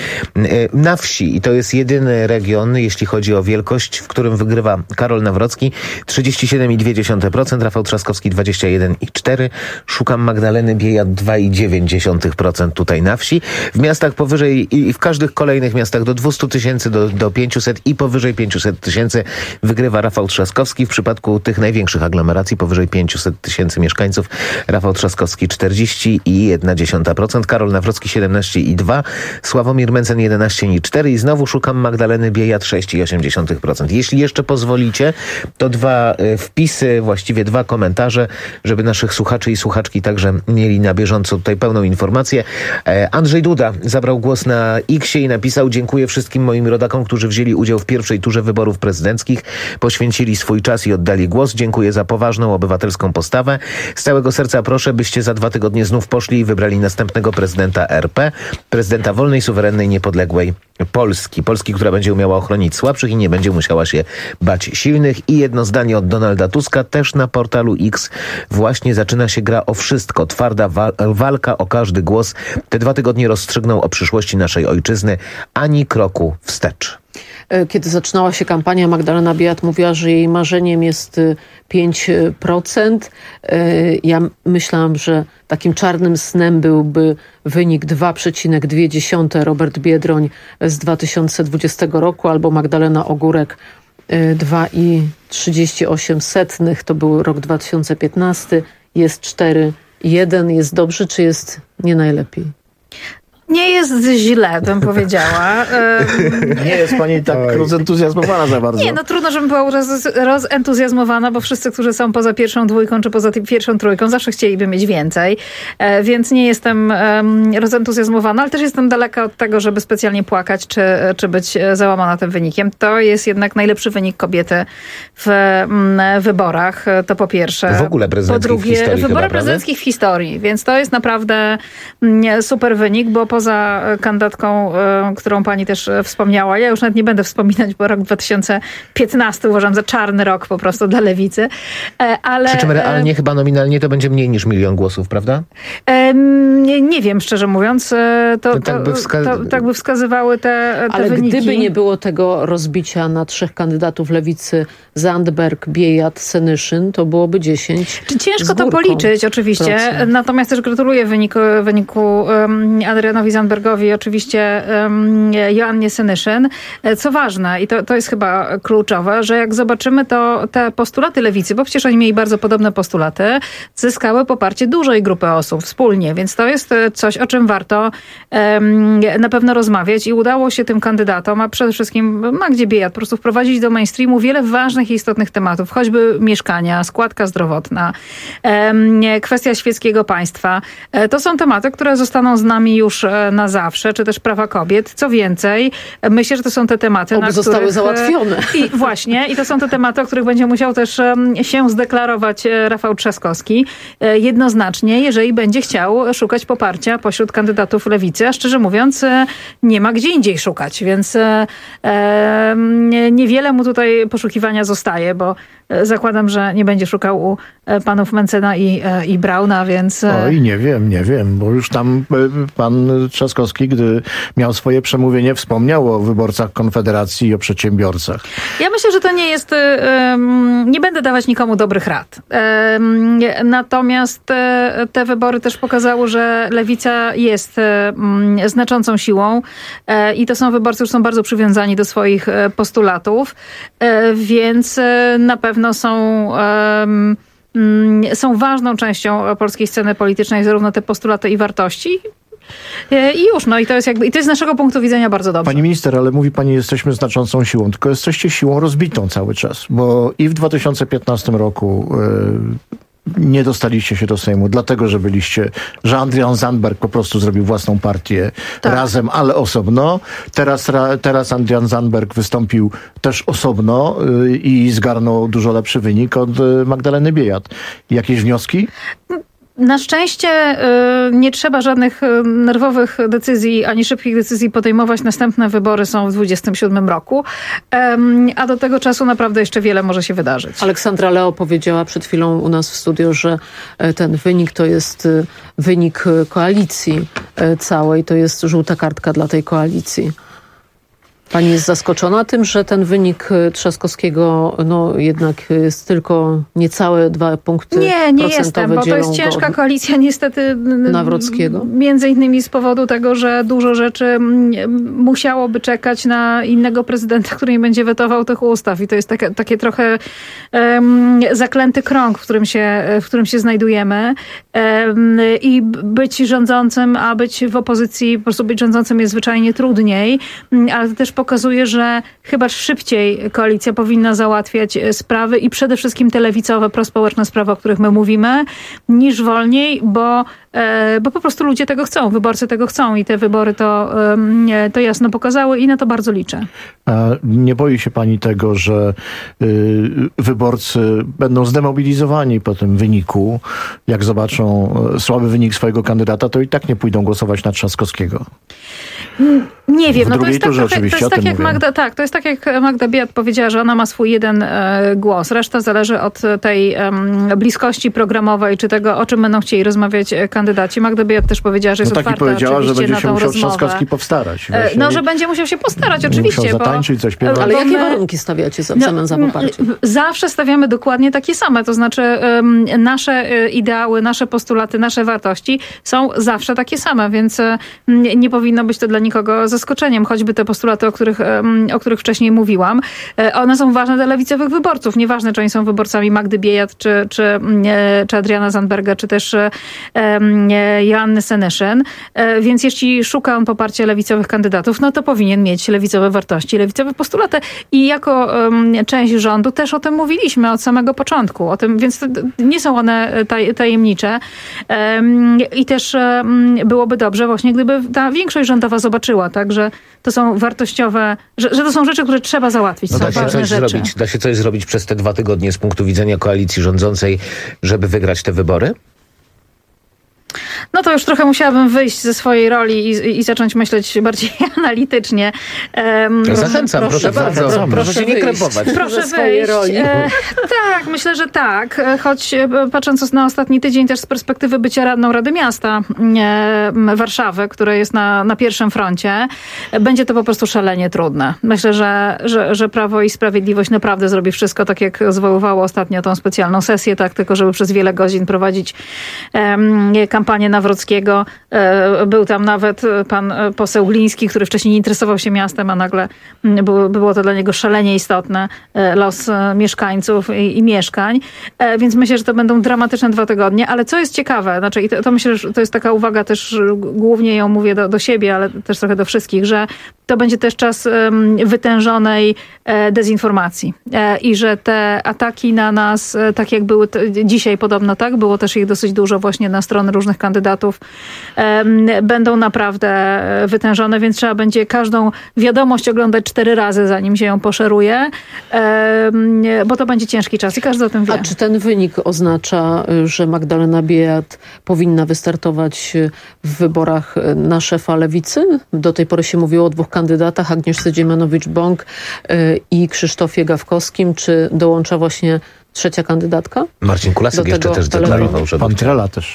Na wsi, i to jest jedyny region, jeśli chodzi o wielkość, w którym wygrywa Karol Nawrocki, trzydzieści siedem i dwie dziesiąte procent, Rafał Trzaskowski dwadzieścia jeden i cztery procent, szukam Magdaleny Biejat dwa i dziewięć dziesiątych procent tutaj na wsi. W miastach powyżej i w każdych kolejnych miastach do dwieście tysięcy, do, do pięćset i powyżej pięćset tysięcy wygrywa Rafał Trzaskowski. W przypadku tych największych aglomeracji powyżej pięćset tysięcy mieszkańców Rafał Trzaskowski czterdzieści i jedna dziesiąta procent, Karol Nawrocki siedemnaście i dwa procent, Sławomir Mencen jedenaście i cztery procent i znowu szukam Magdaleny Biejat sześć i osiem dziesiątych procent. Jeśli jeszcze pozwolicie, to dwa wpisy, właściwie dwa komentarze, żeby naszych słuchaczy i słuchaczki także mieli na bieżąco tutaj pełną informację. Andrzej Duda zabrał głos na X-ie i napisał: dziękuję wszystkim moim rodakom, którzy wzięli udział w pierwszej turze wyborów prezydenckich, poświęcili swój czas i oddali głos. Dziękuję za poważną, obywatelską postawę. Z całego serca proszę, byście za dwa tygodnie znów poszli i wybrali następnego prezydenta R P, prezydenta wolnej, suwerennej, niepodległej Polski. Polski, która będzie umiała ochronić słabszych i nie będzie musiała się bać silnych. I jedno zdanie od Donalda Tuska, też na portalu X. Właśnie zaczyna się gra o wszystko. Twarda wa- walka o każdy głos. Te dwa tygodnie rozstrzygną o przyszłości naszej ojczyzny. Ani kroku wstecz. Kiedy zaczynała się kampania, Magdalena Biejat mówiła, że jej marzeniem jest pięć procent. Ja myślałam, że takim czarnym snem byłby wynik dwa przecinek dwa. Robert Biedroń z dwa tysiące dwudziestego roku albo Magdalena Ogórek dwa i trzydzieści osiem setnych. To był rok dwa tysiące piętnasty. Jest cztery i jeden. Jest dobrze, czy jest nie najlepiej? Nie jest źle, bym powiedziała. Nie jest pani tak Oj. rozentuzjazmowana za bardzo. Nie, no trudno, żebym była roz, rozentuzjazmowana, bo wszyscy, którzy są poza pierwszą dwójką, czy poza tym pierwszą trójką, zawsze chcieliby mieć więcej. E, więc nie jestem um, rozentuzjazmowana, ale też jestem daleka od tego, żeby specjalnie płakać, czy, czy być załamana tym wynikiem. To jest jednak najlepszy wynik kobiety w m, wyborach. To po pierwsze. W ogóle prezydenckich po drugie, w historii. Wybory chyba, prezydenckich w historii, więc to jest naprawdę m, super wynik, bo poza kandydatką, którą pani też wspomniała. Ja już nawet nie będę wspominać, bo rok dwa tysiące piętnasty uważam za czarny rok po prostu dla lewicy. Ale, Przy czym realnie, chyba nominalnie to będzie mniej niż milion głosów, prawda? Nie, nie wiem, szczerze mówiąc. To, no tak, by wska- to, tak by wskazywały te, te Ale wyniki. gdyby nie było tego rozbicia na trzech kandydatów lewicy, Zandberg, Biejat, Senyszyn, to byłoby dziesięć. Ciężko to policzyć oczywiście, procent. Natomiast też gratuluję wyniku, wyniku um, Adrianowi Adrianowi Zandbergowi i oczywiście um, Joannie Senyszyn. Co ważne, i to, to jest chyba kluczowe, że jak zobaczymy, to te postulaty lewicy, bo przecież oni mieli bardzo podobne postulaty, zyskały poparcie dużej grupy osób wspólnie, więc to jest coś, o czym warto um, na pewno rozmawiać i udało się tym kandydatom, a przede wszystkim Magdzie Biejat po prostu wprowadzić do mainstreamu wiele ważnych i istotnych tematów, choćby mieszkania, składka zdrowotna, um, kwestia świeckiego państwa. To są tematy, które zostaną z nami już na zawsze, czy też prawa kobiet. Co więcej, myślę, że to są te tematy, Oby na zostały których... załatwione. I właśnie, i to są te tematy, o których będzie musiał też się zdeklarować Rafał Trzaskowski jednoznacznie, jeżeli będzie chciał szukać poparcia pośród kandydatów lewicy, a szczerze mówiąc nie ma gdzie indziej szukać, więc e, niewiele mu tutaj poszukiwania zostaje, bo zakładam, że nie będzie szukał u panów Mencena i, i Brauna, więc... Oj, nie wiem, nie wiem, bo już tam pan Trzaskowski, gdy miał swoje przemówienie, wspomniał o wyborcach Konfederacji i o przedsiębiorcach. Ja myślę, że to nie jest... Nie będę dawać nikomu dobrych rad. Natomiast te wybory też pokazały, że lewica jest znaczącą siłą i to są wyborcy, którzy są bardzo przywiązani do swoich postulatów, więc na pewno są... są ważną częścią polskiej sceny politycznej, zarówno te postulaty i wartości. I już, no i to jest jakby, i to jest z naszego punktu widzenia bardzo dobrze. Pani minister, ale mówi pani, jesteśmy znaczącą siłą, tylko jesteście siłą rozbitą cały czas, bo i w dwa tysiące piętnastym roku yy, nie dostaliście się do Sejmu, dlatego, że byliście, że Adrian Zandberg po prostu zrobił własną partię tak. razem, ale osobno. Teraz, teraz Adrian Zandberg wystąpił też osobno yy, i zgarnął dużo lepszy wynik od yy, Magdaleny Biejat. Jakieś wnioski? Na szczęście y, nie trzeba żadnych y, nerwowych decyzji, ani szybkich decyzji podejmować. Następne wybory są w dwudziestym siódmym roku, um, a do tego czasu naprawdę jeszcze wiele może się wydarzyć. Aleksandra Leo powiedziała przed chwilą u nas w studio, że ten wynik to jest wynik koalicji całej, to jest żółta kartka dla tej koalicji. Pani jest zaskoczona tym, że ten wynik Trzaskowskiego no jednak jest tylko niecałe dwa punkty Nie, nie jestem, bo to jest ciężka koalicja niestety Nawrockiego. Między innymi z powodu tego, że dużo rzeczy musiałoby czekać na innego prezydenta, który nie będzie wetował tych ustaw i to jest takie, takie trochę um, zaklęty krąg, w którym się, w którym się znajdujemy um, i być rządzącym, a być w opozycji, po prostu być rządzącym jest zwyczajnie trudniej, ale to też pokazuje, że chyba szybciej koalicja powinna załatwiać sprawy i przede wszystkim te lewicowe, prospołeczne sprawy, o których my mówimy, niż wolniej, bo, bo po prostu ludzie tego chcą, wyborcy tego chcą i te wybory to, to jasno pokazały i na to bardzo liczę. A nie boi się pani tego, że wyborcy będą zdemobilizowani po tym wyniku, jak zobaczą słaby wynik swojego kandydata, to i tak nie pójdą głosować na Trzaskowskiego? Nie wiem, w no to jest tak, turze, to jest tak jak Magda, tak, to jest tak jak Magda Biejat powiedziała, że ona ma swój jeden e, głos. Reszta zależy od tej e, bliskości programowej, czy tego, o czym będą chcieli rozmawiać kandydaci. Magda Biejat też powiedziała, że jest no otwarta tak i powiedziała, że będzie na się tą musiał rozmowę. Trzaskowski powstarać. E, no, że będzie musiał się postarać, oczywiście. Musiał zatańczyć, bo, zaśpiewać. Ale bo jakie my, warunki stawiacie za, w zamian za poparcie? Zawsze stawiamy dokładnie takie same, to znaczy um, nasze ideały, nasze postulaty, nasze wartości są zawsze takie same, więc um, nie powinno być to dla nikogo zaskoczeniem, choćby te postulaty, o których, o których wcześniej mówiłam. One są ważne dla lewicowych wyborców. Nieważne, czy oni są wyborcami Magdy Biejat, czy, czy, czy Adriana Zandberga, czy też um, Joanny Senyszyn. Więc jeśli szuka on poparcia lewicowych kandydatów, no to powinien mieć lewicowe wartości, lewicowe postulaty. I jako um, część rządu też o tym mówiliśmy od samego początku. O tym, więc nie są one taj, tajemnicze. Um, I też um, byłoby dobrze właśnie, gdyby ta większość rządowa zobaczyła, tak, że to są wartościowe, że, że to są rzeczy, które trzeba załatwić. No są da się ważne coś rzeczy. zrobić, da się coś zrobić przez te dwa tygodnie z punktu widzenia koalicji rządzącej, żeby wygrać te wybory? No to już trochę musiałabym wyjść ze swojej roli i, i zacząć myśleć bardziej analitycznie. Um, Zachęcam, proszę, proszę bardzo. Proszę, proszę się nie krępować. Proszę wyjść. Roli. E, tak, myślę, że tak. Choć patrząc na ostatni tydzień też z perspektywy bycia radną Rady Miasta e, Warszawy, które jest na, na pierwszym froncie, będzie to po prostu szalenie trudne. Myślę, że, że, że Prawo i Sprawiedliwość naprawdę zrobi wszystko, tak jak zwoływało ostatnio tą specjalną sesję, tak, tylko żeby przez wiele godzin prowadzić e, kampanię na Nawrockiego. Był tam nawet pan poseł Gliński, który wcześniej nie interesował się miastem, a nagle było, było to dla niego szalenie istotne, los mieszkańców i, i mieszkań. Więc myślę, że to będą dramatyczne dwa tygodnie. Ale co jest ciekawe, znaczy, i to, to myślę, że to jest taka uwaga też, głównie ją mówię do, do siebie, ale też trochę do wszystkich, że to będzie też czas um, wytężonej e, dezinformacji. E, I że te ataki na nas, e, tak jak były t- dzisiaj podobno, tak, było też ich dosyć dużo właśnie na stronę różnych kandydatów, e, będą naprawdę wytężone, więc trzeba będzie każdą wiadomość oglądać cztery razy, zanim się ją poszeruje, e, bo to będzie ciężki czas i każdy o tym wie. A czy ten wynik oznacza, że Magdalena Biejat powinna wystartować w wyborach na szefa Lewicy? Do tej pory się mówiło o dwóch kandydatach, Agnieszce Dziemianowicz-Bąk i Krzysztofie Gawkowskim. Czy dołącza właśnie trzecia kandydatka? Marcin Kulasek jeszcze też deklarował, że pan Trela też.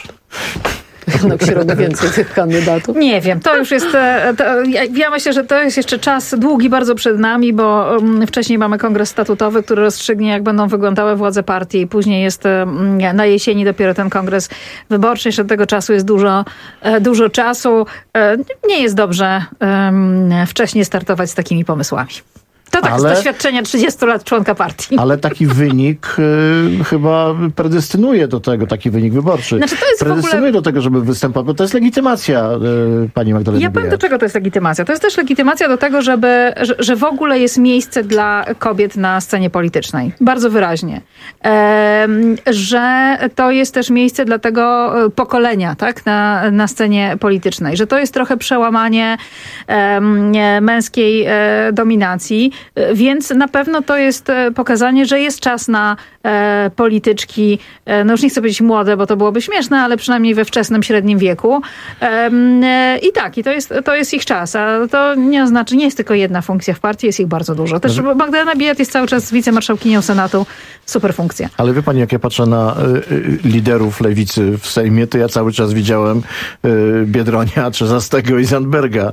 Jednak się robi więcej tych kandydatów. Nie wiem, to już jest, to, ja myślę, że to jest jeszcze czas długi bardzo przed nami, bo um, wcześniej mamy kongres statutowy, który rozstrzygnie, jak będą wyglądały władze partii i później jest um, na jesieni dopiero ten kongres wyborczy. Jeszcze do tego czasu jest dużo, dużo czasu. Nie jest dobrze um, wcześniej startować z takimi pomysłami. To tak ale, z doświadczenia trzydziestu lat członka partii. Ale taki wynik y, chyba predestynuje do tego, taki wynik wyborczy. Znaczy to jest predestynuje w ogóle do tego, żeby występować, bo to jest legitymacja y, pani Magdaleny Ja powiem, do czego to jest legitymacja. To jest też legitymacja do tego, żeby, że, że w ogóle jest miejsce dla kobiet na scenie politycznej. Bardzo wyraźnie. E, że to jest też miejsce dla tego pokolenia, tak, na, na scenie politycznej. Że to jest trochę przełamanie e, męskiej e, dominacji. Więc na pewno to jest pokazanie, że jest czas na e, polityczki, e, no już nie chcę powiedzieć młode, bo to byłoby śmieszne, ale przynajmniej we wczesnym, średnim wieku. E, e, I tak, i to jest, to jest ich czas. A to nie oznacza, nie jest tylko jedna funkcja w partii, jest ich bardzo dużo. Też Magdalena Biejat jest cały czas wicemarszałkinią Senatu. Super funkcja. Ale wie pani, jak ja patrzę na y, y, liderów lewicy w Sejmie, to ja cały czas widziałem y, Biedronia, Trzastego i Zandberga.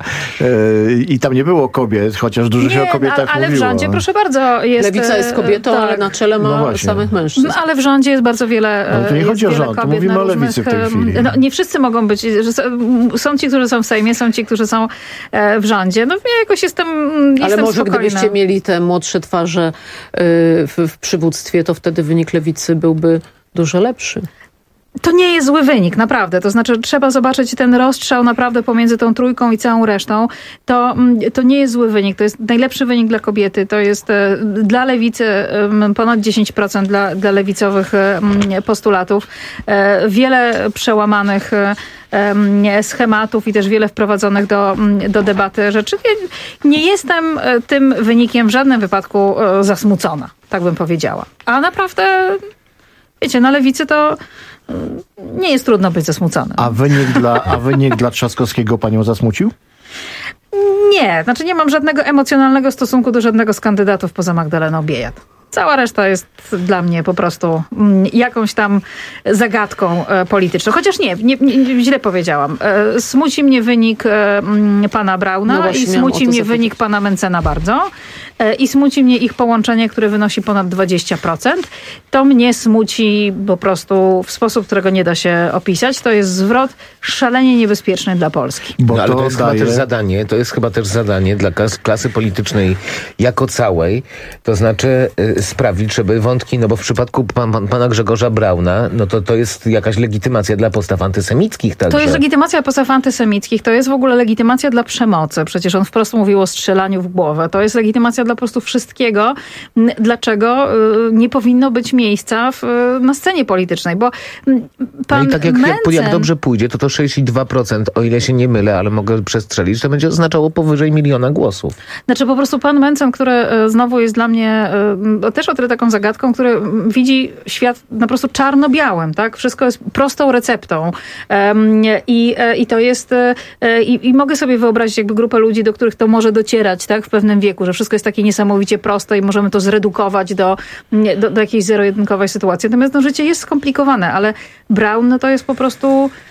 Y, I tam nie było kobiet, chociaż dużo się o kobietach ale mówiło. w rządzie, proszę bardzo, jest... Lewica jest kobietą, tak, ale na czele ma no samych mężczyzn. No, ale w rządzie jest bardzo wiele no, to nie chodzi o rząd, to mówimy o lewicy w tej chwili. No, nie wszyscy mogą być. Są ci, którzy są w Sejmie, są ci, którzy są w rządzie. No ja jakoś jestem, jestem Ale może spokojna. Gdybyście mieli te młodsze twarze w, w przywództwie, to wtedy wynik lewicy byłby dużo lepszy. To nie jest zły wynik, naprawdę. To znaczy, trzeba zobaczyć ten rozstrzał naprawdę pomiędzy tą trójką i całą resztą. To, to nie jest zły wynik. To jest najlepszy wynik dla kobiety. To jest dla lewicy ponad dziesięć procent dla, dla lewicowych postulatów. Wiele przełamanych schematów i też wiele wprowadzonych do, do debaty rzeczy. Nie, nie jestem tym wynikiem w żadnym wypadku zasmucona, tak bym powiedziała. A naprawdę, wiecie, na lewicy to nie jest trudno być zasmuconym. A wynik dla, a wynik dla Trzaskowskiego panią zasmucił? Nie, znaczy nie mam żadnego emocjonalnego stosunku do żadnego z kandydatów poza Magdaleną Biejat. Cała reszta jest dla mnie po prostu jakąś tam zagadką polityczną. Chociaż nie, nie, nie źle powiedziałam. Smuci mnie wynik pana Brauna no i smuci mnie wynik pana Mencena bardzo. I smuci mnie ich połączenie, które wynosi ponad dwadzieścia procent. To mnie smuci po prostu w sposób, którego nie da się opisać. To jest zwrot szalenie niebezpieczny dla Polski. Bo no, ale to, to jest daje... chyba też zadanie, to jest chyba też zadanie dla klas, klasy politycznej jako całej. To znaczy y, sprawić, żeby wątki, no bo w przypadku pan, pan, pana Grzegorza Brauna, no to to jest jakaś legitymacja dla postaw antysemickich także. To jest legitymacja postaw antysemickich. To jest w ogóle legitymacja dla przemocy. Przecież on wprost mówił o strzelaniu w głowę. To jest legitymacja dla po prostu wszystkiego, dlaczego nie powinno być miejsca w, na scenie politycznej, bo pan no i tak jak, Mencen... jak, jak dobrze pójdzie, to to sześć przecinek dwa procent, o ile się nie mylę, ale mogę przestrzelić, to będzie oznaczało powyżej miliona głosów. Znaczy po prostu pan Mencen, który znowu jest dla mnie też o tyle taką zagadką, który widzi świat po prostu czarno-białym, tak? Wszystko jest prostą receptą i, i to jest i, i mogę sobie wyobrazić jakby grupę ludzi, do których to może docierać, tak? W pewnym wieku, że wszystko jest takie niesamowicie proste i możemy to zredukować do, do, do jakiejś zero-jedynkowej sytuacji. Natomiast no, życie jest skomplikowane, ale Braun no, to jest po prostu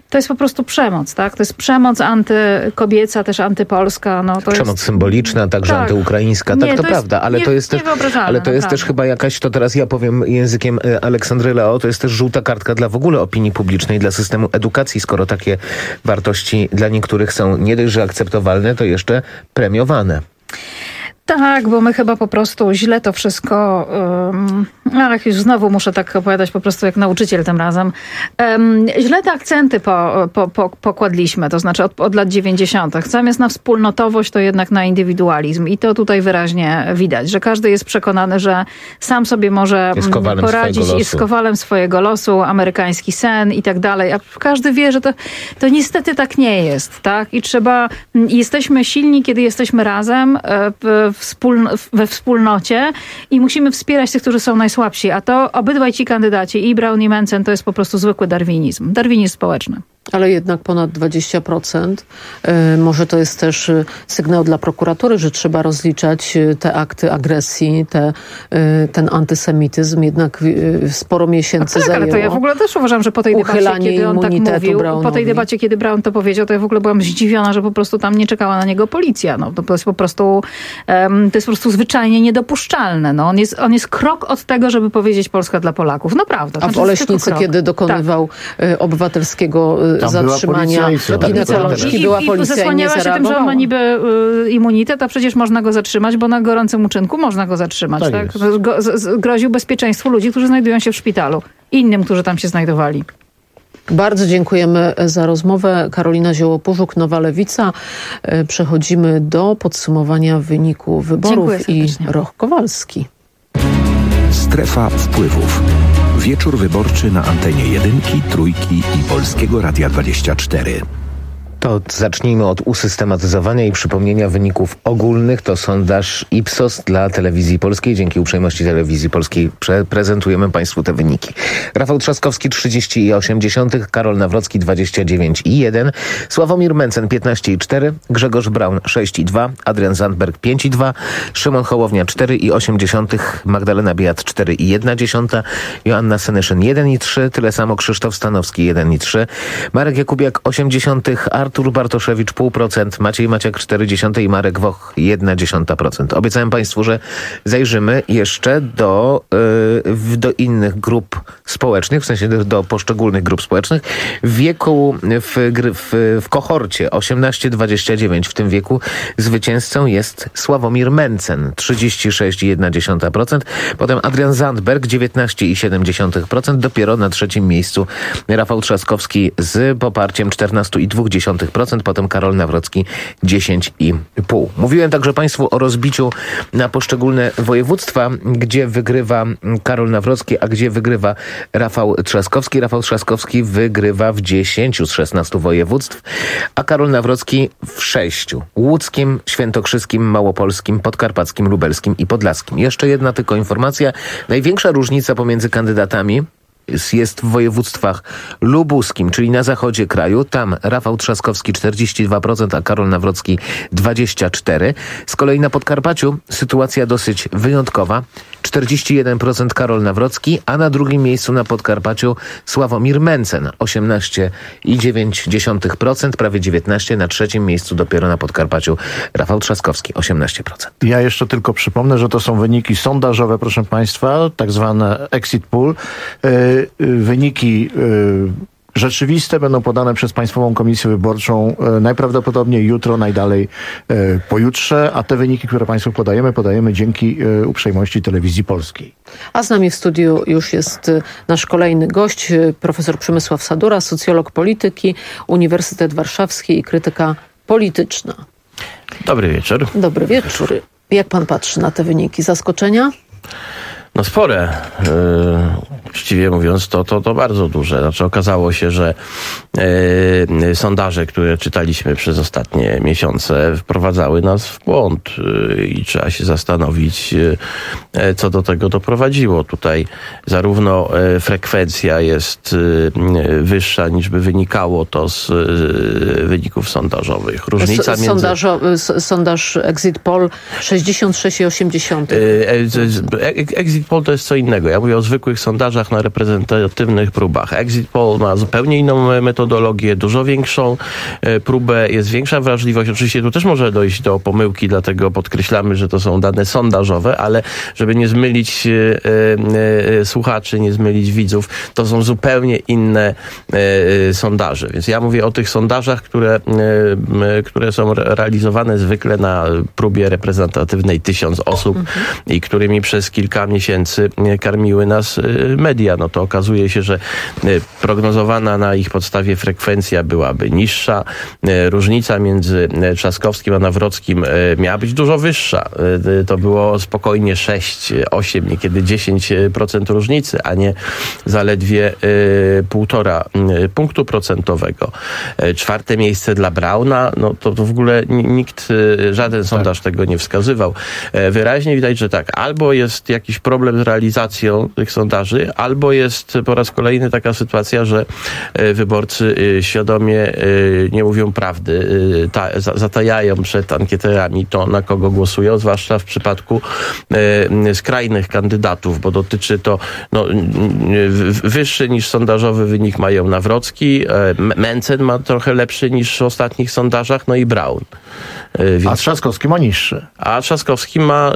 to jest po prostu przemoc, tak? To jest przemoc antykobieca, też antypolska. No, to przemoc jest... symboliczna, także tak. antyukraińska, tak, nie, to, to prawda, ale nie, to jest też, ale to jest naprawdę. też chyba jakaś, to teraz ja powiem językiem Aleksandry Leo, to jest też żółta kartka dla w ogóle opinii publicznej, dla systemu edukacji, skoro takie wartości dla niektórych są nie dość, że akceptowalne, to jeszcze premiowane. Tak, bo my chyba po prostu źle to wszystko, um, ach, już znowu muszę tak opowiadać po prostu jak nauczyciel tym razem, um, źle te akcenty po, po, po, pokładliśmy, to znaczy od, od lat dziewięćdziesiątych. Zamiast na wspólnotowość, to jednak na indywidualizm i to tutaj wyraźnie widać, że każdy jest przekonany, że sam sobie może poradzić, jest kowalem swojego losu, amerykański sen i tak dalej, a każdy wie, że to, to niestety tak nie jest, tak? I trzeba, jesteśmy silni, kiedy jesteśmy razem, w we wspólnocie i musimy wspierać tych, którzy są najsłabsi. A to obydwaj ci kandydaci, i Braun, i Mencen, to jest po prostu zwykły darwinizm. Darwinizm społeczny. Ale jednak ponad dwadzieścia procent. Może to jest też sygnał dla prokuratury, że trzeba rozliczać te akty agresji, te, ten antysemityzm. Jednak sporo miesięcy tak, zajęło. Ale to ja w ogóle też uważam, że po tej debacie, kiedy on tak mówił, Braunowi. po tej debacie, kiedy Braun to powiedział, to ja w ogóle byłam zdziwiona, że po prostu tam nie czekała na niego policja. No, to jest po prostu um, to jest po prostu zwyczajnie niedopuszczalne. No, on, jest, on jest krok od tego, żeby powiedzieć Polska dla Polaków. Naprawdę. A w Oleśnicy, kiedy dokonywał tak. obywatelskiego Tam zatrzymania ginekolożki, była policja i zasłaniała nie się tym, że on ma niby y, immunitet, a przecież można go zatrzymać, bo na gorącym uczynku można go zatrzymać. Tak tak? Go, z, z, groził bezpieczeństwu ludzi, którzy znajdują się w szpitalu. Innym, którzy tam się znajdowali. Bardzo dziękujemy za rozmowę. Karolina Ziołopurzuk, Nowa Lewica. Przechodzimy do podsumowania wyniku wyborów i Roch Kowalski. Strefa wpływów. Wieczór wyborczy na antenie jedynki, trójki i Polskiego Radia dwadzieścia cztery. To zacznijmy od usystematyzowania i przypomnienia wyników ogólnych. To sondaż Ipsos dla Telewizji Polskiej. Dzięki uprzejmości Telewizji Polskiej prze- prezentujemy Państwu te wyniki. Rafał Trzaskowski trzydzieści i osiem dziesiątych, Karol Nawrocki dwadzieścia dziewięć i jeden, Sławomir Mencen piętnaście i cztery, Grzegorz Braun sześć i dwa, Adrian Zandberg pięć i dwa, Szymon Hołownia cztery i osiem dziesiątych, Magdalena Biejat cztery i jedna dziesiąta, Joanna Senyszyn jeden i trzy, tyle samo Krzysztof Stanowski jeden i trzy, Marek Jakubiak osiem dziesiątych, Artur Bartoszewicz pół procent, Maciej Maciak cztery dziesiąte i Marek Woch jedna dziesiąta procent. Obiecałem Państwu, że zajrzymy jeszcze do, yy, do innych grup społecznych, w sensie do, do poszczególnych grup społecznych. W wieku, w, w, w kohorcie osiemnaście dwadzieścia dziewięć, w tym wieku zwycięzcą jest Sławomir Mencen trzydzieści sześć i jedna dziesiąta procent, potem Adrian Zandberg dziewiętnaście i siedem dziesiątych procent, dopiero na trzecim miejscu Rafał Trzaskowski z poparciem czternaście i dwa dziesiątych procent, potem Karol Nawrocki dziesięć i pół. Mówiłem także Państwu o rozbiciu na poszczególne województwa, gdzie wygrywa Karol Nawrocki, a gdzie wygrywa Rafał Trzaskowski. Rafał Trzaskowski wygrywa w dziesięciu z szesnastu województw, a Karol Nawrocki w sześciu. Łódzkim, świętokrzyskim, małopolskim, podkarpackim, lubelskim i podlaskim. Jeszcze jedna tylko informacja. Największa różnica pomiędzy kandydatami jest w województwach lubuskim, czyli na zachodzie kraju. Tam Rafał Trzaskowski czterdzieści dwa procent, a Karol Nawrocki dwadzieścia cztery procent. Z kolei na Podkarpaciu sytuacja dosyć wyjątkowa. czterdzieści jeden procent Karol Nawrocki, a na drugim miejscu na Podkarpaciu Sławomir Mencen osiemnaście i dziewięć dziesiątych procent, prawie dziewiętnaście procent. Na trzecim miejscu dopiero na Podkarpaciu Rafał Trzaskowski osiemnaście procent. Ja jeszcze tylko przypomnę, że to są wyniki sondażowe, proszę Państwa, tak zwane exit poll. Wyniki rzeczywiste będą podane przez Państwową Komisję Wyborczą najprawdopodobniej jutro, najdalej pojutrze, a te wyniki, które Państwu podajemy, podajemy dzięki uprzejmości Telewizji Polskiej. A z nami w studiu już jest nasz kolejny gość, profesor Przemysław Sadura, socjolog polityki, Uniwersytet Warszawski i krytyka polityczna. Dobry wieczór. Dobry wieczór. Jak pan patrzy na te wyniki? Zaskoczenia? No spore. Yy, uczciwie mówiąc, to, to, to bardzo duże. Znaczy okazało się, że yy, sondaże, które czytaliśmy przez ostatnie miesiące, wprowadzały nas w błąd yy, i trzeba się zastanowić, yy, co do tego doprowadziło. Tutaj zarówno yy, frekwencja jest yy, wyższa, niż by wynikało to z yy, wyników sondażowych. Różnica S- między... Sondażo, sondaż Exit Poll sześćdziesiąt sześć i osiem dziesiątych. Yy, exit poll to jest co innego. Ja mówię o zwykłych sondażach sondażach na reprezentatywnych próbach. Exit Poll ma zupełnie inną metodologię, dużo większą próbę, jest większa wrażliwość. Oczywiście tu też może dojść do pomyłki, dlatego podkreślamy, że to są dane sondażowe, ale żeby nie zmylić e, e, słuchaczy, nie zmylić widzów, to są zupełnie inne e, sondaże. Więc ja mówię o tych sondażach, które, e, które są realizowane zwykle na próbie reprezentatywnej tysiąc osób mhm. i którymi przez kilka miesięcy karmiły nas media. No to okazuje się, że prognozowana na ich podstawie frekwencja byłaby niższa. Różnica między Trzaskowskim a Nawrockim miała być dużo wyższa. To było spokojnie sześć, osiem, niekiedy dziesięć procent różnicy, a nie zaledwie półtora punktu procentowego. Czwarte miejsce dla Brauna, no to, to w ogóle nikt, żaden sondaż tego nie wskazywał. Wyraźnie widać, że tak, albo jest jakiś problem z realizacją tych sondaży, albo jest po raz kolejny taka sytuacja, że wyborcy świadomie nie mówią prawdy, ta, zatajają przed ankieterami to, na kogo głosują, zwłaszcza w przypadku skrajnych kandydatów, bo dotyczy to no, wyższy niż sondażowy wynik mają Nawrocki, Mencen ma trochę lepszy niż w ostatnich sondażach, no i Braun. Więc... A Trzaskowski ma niższy. A Trzaskowski ma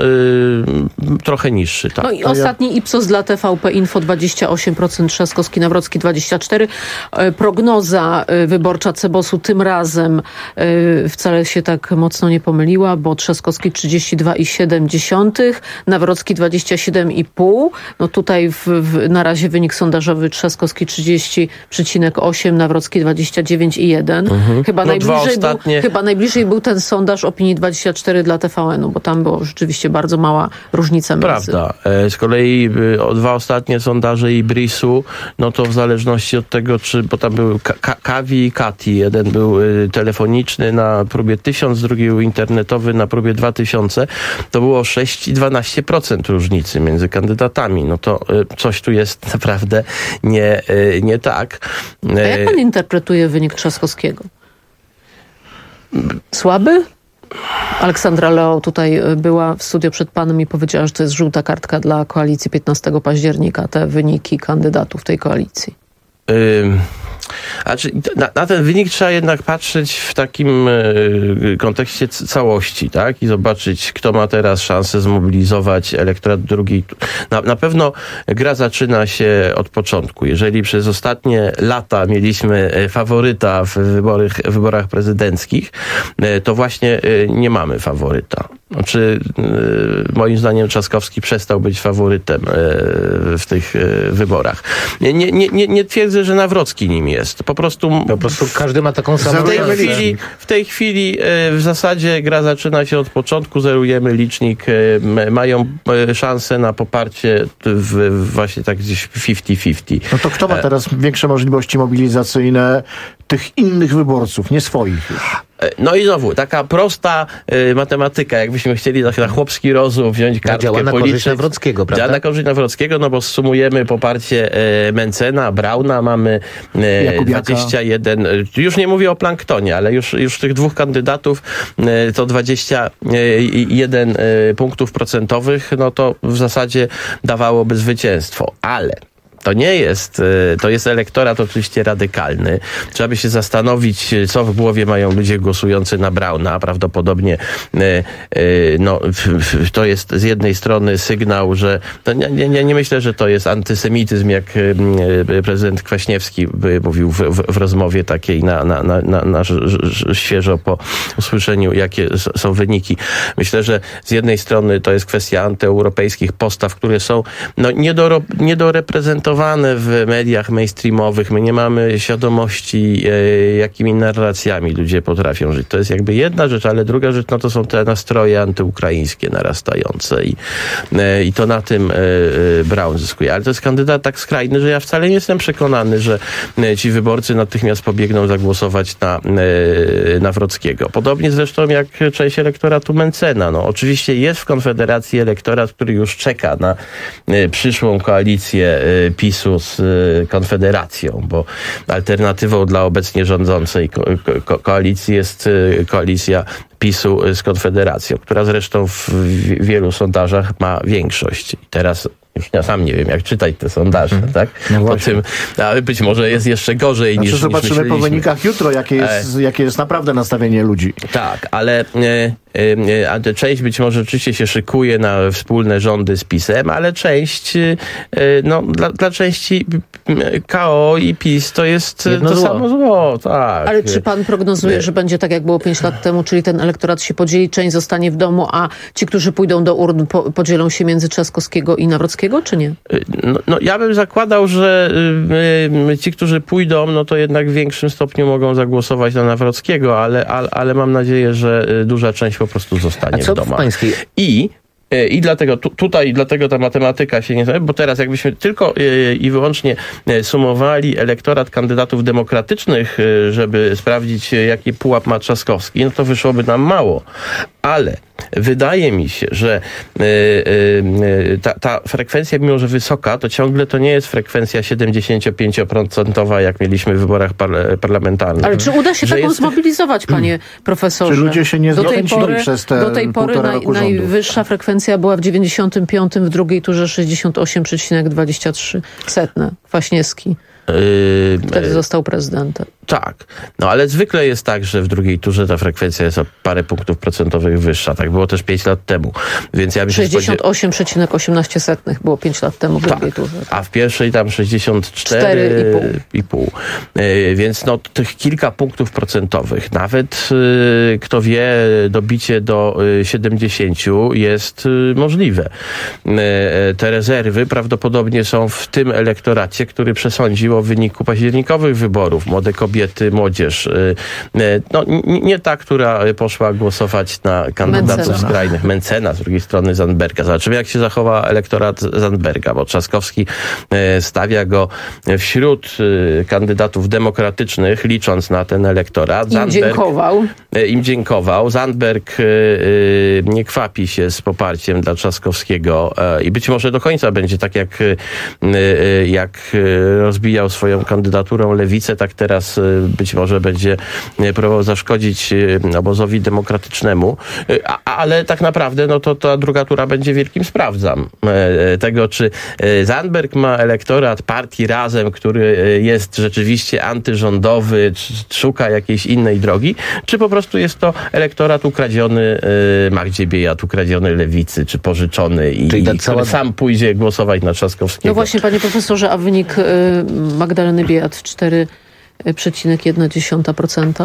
y, trochę niższy, tak. No i ostatni Ipsos dla T V P Info dwadzieścia osiem procent, Trzaskowski, Nawrocki dwadzieścia cztery procent. Prognoza wyborcza Cebosu tym razem y, wcale się tak mocno nie pomyliła, bo Trzaskowski trzydzieści dwa przecinek siedem, Nawrocki dwadzieścia siedem przecinek pięć. No tutaj w, w, na razie wynik sondażowy Trzaskowski trzydzieści przecinek osiem, Nawrocki dwadzieścia dziewięć przecinek jeden. Mhm. Chyba, no najbliżej ostatnie... był, chyba najbliżej był ten sondaż Opinii dwadzieścia cztery dla T V N-u, bo tam było rzeczywiście bardzo mała różnica między. Prawda. Z kolei o dwa ostatnie sondaże Ibrisu, no to w zależności od tego, czy, bo tam był Kawi i Kati. Jeden był telefoniczny na próbie tysiąc, drugi był internetowy na próbie dwa tysiące. To było sześć i dwanaście procent różnicy między kandydatami. No to coś tu jest naprawdę nie, nie tak. A jak pan interpretuje wynik Trzaskowskiego? Słaby? Aleksandra Leo tutaj była w studiu przed panem i powiedziała, że to jest żółta kartka dla koalicji piętnastego października, te wyniki kandydatów tej koalicji. Yy, znaczy, na, na ten wynik trzeba jednak patrzeć w takim yy, kontekście c- całości, tak? I zobaczyć, kto ma teraz szansę zmobilizować elektorat drugi. Na, na pewno gra zaczyna się od początku. Jeżeli przez ostatnie lata mieliśmy faworyta w wyborach, wyborach prezydenckich, yy, to właśnie yy, nie mamy faworyta. Znaczy, yy, moim zdaniem Trzaskowski przestał być faworytem yy, w tych yy, wyborach. Nie, nie, nie, nie twierdzę, że Nawrocki nim jest. Po prostu, po prostu każdy ma taką samą w tej chwili, w tej chwili w zasadzie gra zaczyna się od początku, zerujemy licznik, mają szansę na poparcie w, właśnie tak gdzieś fifty fifty. No to kto ma teraz większe możliwości mobilizacyjne tych innych wyborców, nie swoich już? No i znowu, taka prosta y, matematyka, jakbyśmy chcieli na, na chłopski rozum wziąć kartkę, działa na korzyść Nawrockiego, prawda? Działa na korzyść Nawrockiego, no bo sumujemy poparcie y, Mencena, Brauna, mamy y, dwadzieścia jeden, y, już nie mówię o planktonie, ale już, już tych dwóch kandydatów y, to dwadzieścia jeden y, punktów procentowych, no to w zasadzie dawałoby zwycięstwo, ale to nie jest, to jest elektorat oczywiście radykalny. Trzeba by się zastanowić, co w głowie mają ludzie głosujący na Brauna. Prawdopodobnie no, to jest z jednej strony sygnał, że to nie, nie, nie myślę, że to jest antysemityzm, jak prezydent Kwaśniewski mówił w, w, w rozmowie takiej na, na, na, na, na świeżo po usłyszeniu, jakie są wyniki. Myślę, że z jednej strony to jest kwestia antyeuropejskich postaw, które są no, niedoro, niedoreprezentowane w mediach mainstreamowych. My nie mamy świadomości, e, jakimi narracjami ludzie potrafią żyć. To jest jakby jedna rzecz, ale druga rzecz, no to są te nastroje antyukraińskie narastające i, e, i to na tym e, Braun zyskuje. Ale to jest kandydat tak skrajny, że ja wcale nie jestem przekonany, że e, ci wyborcy natychmiast pobiegną zagłosować na e, Nawrockiego. Podobnie zresztą jak część elektoratu Mencena. No, oczywiście jest w Konfederacji elektorat, który już czeka na e, przyszłą koalicję e, PiSu z Konfederacją, bo alternatywą dla obecnie rządzącej ko- ko- koalicji jest koalicja PiSu z Konfederacją, która zresztą w wielu sondażach ma większość. I teraz Już ja sam nie wiem, jak czytać te sondaże, hmm. tak? No po tym, ale być może jest jeszcze gorzej znaczy, niż, zobaczymy niż myśleliśmy. po wynikach jutro, jakie jest, e... jakie jest naprawdę nastawienie ludzi. Tak, ale e, e, a część być może rzeczywiście się szykuje na wspólne rządy z PiS-em, ale część, e, no dla, dla części K O i PiS to jest Jedno to zło. samo zło. Tak. Ale czy pan prognozuje, nie. że będzie tak, jak było pięć lat temu, czyli ten elektorat się podzieli, część zostanie w domu, a ci, którzy pójdą do urn, po, podzielą się między Trzaskowskiego i Nawrockiego, czy nie? No, no ja bym zakładał, że y, ci, którzy pójdą, no to jednak w większym stopniu mogą zagłosować na Nawrockiego, ale, ale, ale mam nadzieję, że duża część po prostu zostanie a co w domach. W pańskiej... I I dlatego tu, tutaj, dlatego ta matematyka się nie zna, bo teraz jakbyśmy tylko yy, i wyłącznie sumowali elektorat kandydatów demokratycznych, yy, żeby sprawdzić, jaki pułap ma Trzaskowski, no to wyszłoby nam mało. Ale wydaje mi się, że yy, yy, ta, ta frekwencja, mimo że wysoka, to ciągle to nie jest frekwencja siedemdziesięciopięcioprocentowa, jak mieliśmy w wyborach par- parlamentarnych. Ale czy uda się że taką jest... zmobilizować, panie profesorze? Czy ludzie się nie do tej pory, przez te do tej pory naj, najwyższa frekwencja była w dziewięćdziesiątym piątym, w drugiej turze sześćdziesiąt osiem przecinek dwadzieścia trzy setne. Kwaśniewski. Wtedy yy, został prezydentem. Tak, no ale zwykle jest tak, że w drugiej turze ta frekwencja jest o parę punktów procentowych wyższa. Tak było też pięć lat temu. Więc ja sześćdziesiąt osiem przecinek osiemnaście setnych było pięć lat temu w tak, drugiej turze. A w pierwszej tam sześćdziesiąt cztery i pół. Yy, więc no tych kilka punktów procentowych, nawet yy, kto wie, dobicie do yy, siedemdziesięciu jest yy, możliwe. Yy, te rezerwy prawdopodobnie są w tym elektoracie, który przesądził o wyniku październikowych wyborów. Młode kobiety, młodzież. No, nie ta, która poszła głosować na kandydatów Mencena. skrajnych. Mencena, z drugiej strony Zandberga. Zobaczymy, jak się zachowa elektorat Zandberga, bo Trzaskowski stawia go wśród kandydatów demokratycznych, licząc na ten elektorat. Zandberg im dziękował. Im dziękował. Zandberg nie kwapi się z poparciem dla Trzaskowskiego i być może do końca będzie tak, jak, jak rozbijał swoją kandydaturą Lewicę, tak teraz być może będzie próbował zaszkodzić obozowi demokratycznemu, a, ale tak naprawdę no to ta druga tura będzie wielkim sprawdzam tego, czy Zandberg ma elektorat partii Razem, który jest rzeczywiście antyrządowy, szuka jakiejś innej drogi, czy po prostu jest to elektorat ukradziony Magdzie Biejat, ukradziony Lewicy, czy pożyczony i, i cała... który sam pójdzie głosować na Trzaskowskiego. No właśnie, panie profesorze, a wynik Magdaleny Biejat cztery przecinek jedna procent.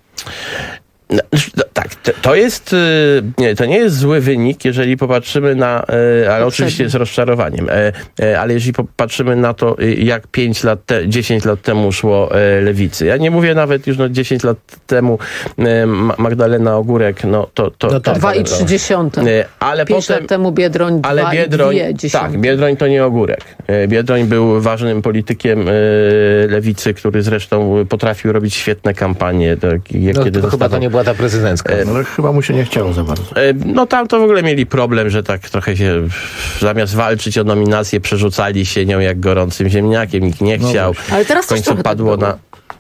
No, tak, to, to jest, nie, to nie jest zły wynik, jeżeli popatrzymy na, ale oczywiście z rozczarowaniem, ale jeżeli popatrzymy na to, jak pięć lat, te, dziesięć lat temu szło Lewicy. Ja nie mówię nawet już no dziesięć lat temu Magdalena Ogórek, no to... to, no to dwa i trzy dziesiąte. Ale pięć potem, lat temu Biedroń ale dwa Biedroń, i dwie dziesiąte. Tak, Biedroń to nie Ogórek. Biedroń był ważnym politykiem Lewicy, który zresztą potrafił robić świetne kampanie. Tak, jak no, kiedy to chyba to nie była ta prezydencka. E, ale chyba mu się nie chciało za bardzo. E, no tam to w ogóle mieli problem, że tak trochę się zamiast walczyć o nominację, przerzucali się nią jak gorącym ziemniakiem. Nikt nie chciał. No, ale teraz w końcu padło tak na...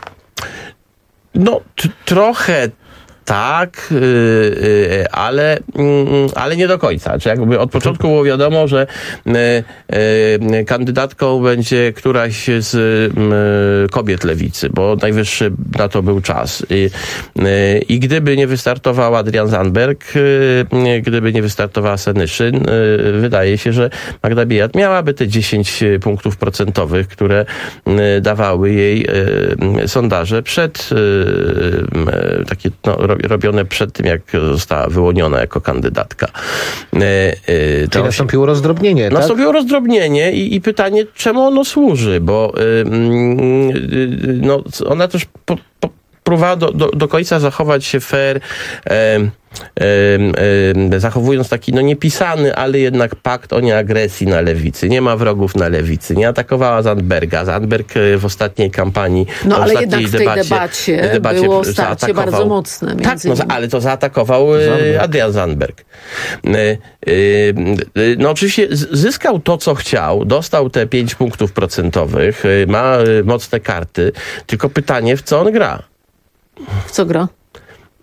No t- trochę tak, yy, yy, ale, yy, ale nie do końca. Czy jakby od początku było wiadomo, że yy, yy, kandydatką będzie któraś z yy, kobiet lewicy, bo najwyższy na to był czas. I, yy, i gdyby nie wystartował Adrian Zandberg, yy, gdyby nie wystartowała Senyszyn, yy, wydaje się, że Magda Biejat miałaby te dziesięć punktów procentowych, które yy, dawały jej yy, sondaże przed yy, yy, takie no, robione przed tym, jak została wyłoniona jako kandydatka. E, e, Czyli nastąpiło rozdrobnienie, tak? Nastąpiło rozdrobnienie i, i pytanie, czemu ono służy, bo y, y, no, ona też po, po, próbowała do, do, do końca zachować się fair, e, E, e, zachowując taki no niepisany, ale jednak pakt o nieagresji na lewicy. Nie ma wrogów na lewicy. Nie atakowała Zandberga. Zandberg w ostatniej kampanii, no, w ale ostatniej jednak w tej debacie, debacie, debacie było starcie bardzo mocne. Tak, no, ale to zaatakował Zandberg. Adrian Zandberg. E, e, no oczywiście zyskał to, co chciał. Dostał te pięć punktów procentowych. Ma mocne karty. Tylko pytanie, w co on gra? W co gra?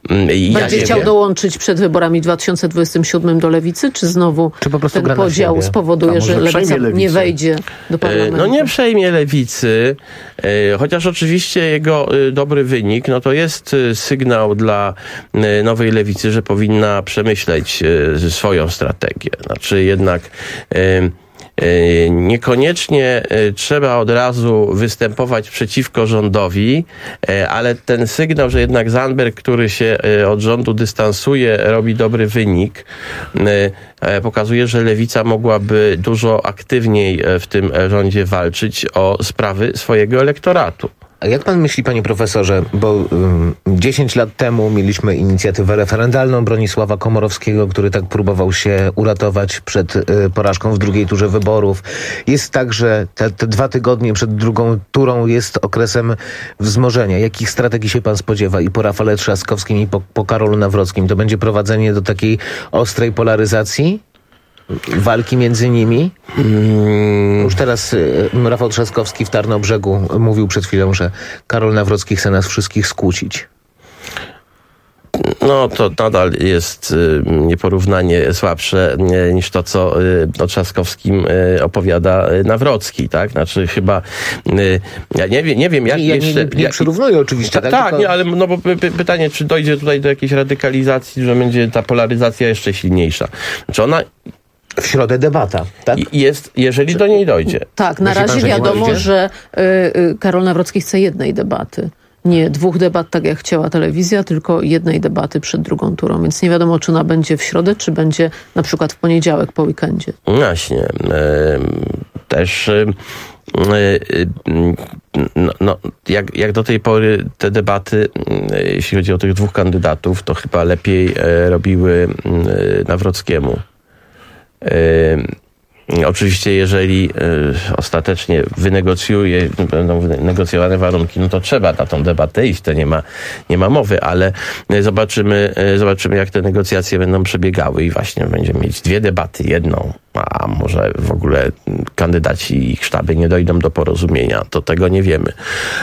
I Będzie ja chciał wiem. dołączyć przed wyborami w dwa tysiące dwudziestym siódmym do Lewicy, czy znowu Czy po prostu ten gra na podział siebie? spowoduje, A może że Lewica przejmie nie Lewicę? wejdzie do parlamentu? No nie przejmie Lewicy, e, chociaż oczywiście jego e, dobry wynik, no to jest e, sygnał dla e, nowej Lewicy, że powinna przemyśleć e, swoją strategię. Znaczy jednak e, niekoniecznie trzeba od razu występować przeciwko rządowi, ale ten sygnał, że jednak Zandberg, który się od rządu dystansuje, robi dobry wynik, pokazuje, że Lewica mogłaby dużo aktywniej w tym rządzie walczyć o sprawy swojego elektoratu. A jak pan myśli, panie profesorze, bo um, dziesięć lat temu mieliśmy inicjatywę referendalną Bronisława Komorowskiego, który tak próbował się uratować przed y, porażką w drugiej turze wyborów. Jest tak, że te, te dwa tygodnie przed drugą turą jest okresem wzmożenia. Jakich strategii się pan spodziewa i po Rafale Trzaskowskim i po, po Karolu Nawrockim? To będzie prowadzenie do takiej ostrej polaryzacji? Walki między nimi? Hmm. Już teraz y, Rafał Trzaskowski w Tarnobrzegu mówił przed chwilą, że Karol Nawrocki chce nas wszystkich skłócić. No to nadal jest y, nieporównanie słabsze y, niż to, co y, o Trzaskowskim y, opowiada y, Nawrocki, tak? Znaczy chyba, y, ja nie wiem, nie wiem jak ja jeszcze... nie, nie, nie przyrównuję oczywiście. Tak, tak, tak tylko... nie, ale no bo py, py, pytanie, czy dojdzie tutaj do jakiejś radykalizacji, że będzie ta polaryzacja jeszcze silniejsza. Znaczy ona... W środę debata, tak? Jest, jeżeli do niej dojdzie. Tak, na Myśli razie pan, że nie wiadomo, dojdzie? że y, y, Karol Nawrocki chce jednej debaty. Nie dwóch debat, tak jak chciała telewizja, tylko jednej debaty przed drugą turą. Więc nie wiadomo, czy ona będzie w środę, czy będzie na przykład w poniedziałek po weekendzie. Właśnie. E, też e, e, no, no, jak, jak do tej pory te debaty, e, jeśli chodzi o tych dwóch kandydatów, to chyba lepiej e, robiły e, Nawrockiemu. E, Oczywiście, jeżeli y, ostatecznie wynegocjuje, będą negocjowane warunki, no to trzeba na tą debatę iść, to nie ma, nie ma mowy, ale zobaczymy, y, zobaczymy, jak te negocjacje będą przebiegały i właśnie będziemy mieć dwie debaty, jedną, a może w ogóle kandydaci i ich sztaby nie dojdą do porozumienia, to tego nie wiemy.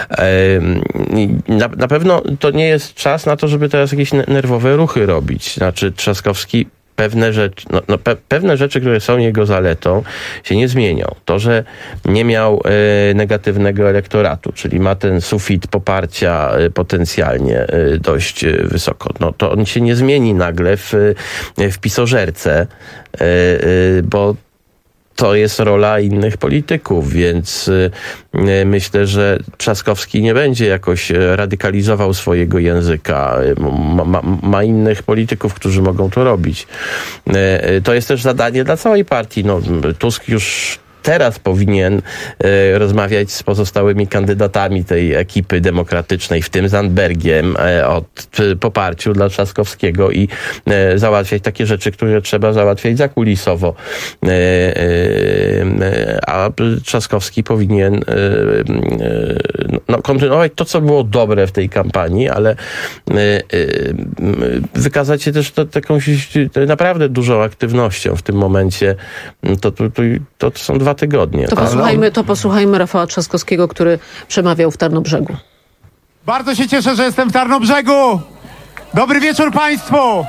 Y, na, na pewno to nie jest czas na to, żeby teraz jakieś nerwowe ruchy robić. Znaczy Trzaskowski Pewne rzeczy, no, no, pe, pewne rzeczy, które są jego zaletą, się nie zmienią. To, że nie miał e, negatywnego elektoratu, czyli ma ten sufit poparcia e, potencjalnie e, dość e, wysoko, no to on się nie zmieni nagle w, w pisożerce, e, e, bo to jest rola innych polityków, więc y, myślę, że Trzaskowski nie będzie jakoś radykalizował swojego języka. Ma, ma, ma innych polityków, którzy mogą to robić. Y, to jest też zadanie dla całej partii. No, Tusk już teraz powinien e, rozmawiać z pozostałymi kandydatami tej ekipy demokratycznej, w tym Zandbergiem, e, o t, poparciu dla Trzaskowskiego i e, załatwiać takie rzeczy, które trzeba załatwiać zakulisowo. E, e, a Trzaskowski powinien e, e, no, kontynuować to, co było dobre w tej kampanii, ale e, e, wykazać się też to, taką naprawdę dużą aktywnością w tym momencie. To, to, to, to są dwa tygodnie. To posłuchajmy, to posłuchajmy Rafała Trzaskowskiego, który przemawiał w Tarnobrzegu. Bardzo się cieszę, że jestem w Tarnobrzegu. Dobry wieczór państwu.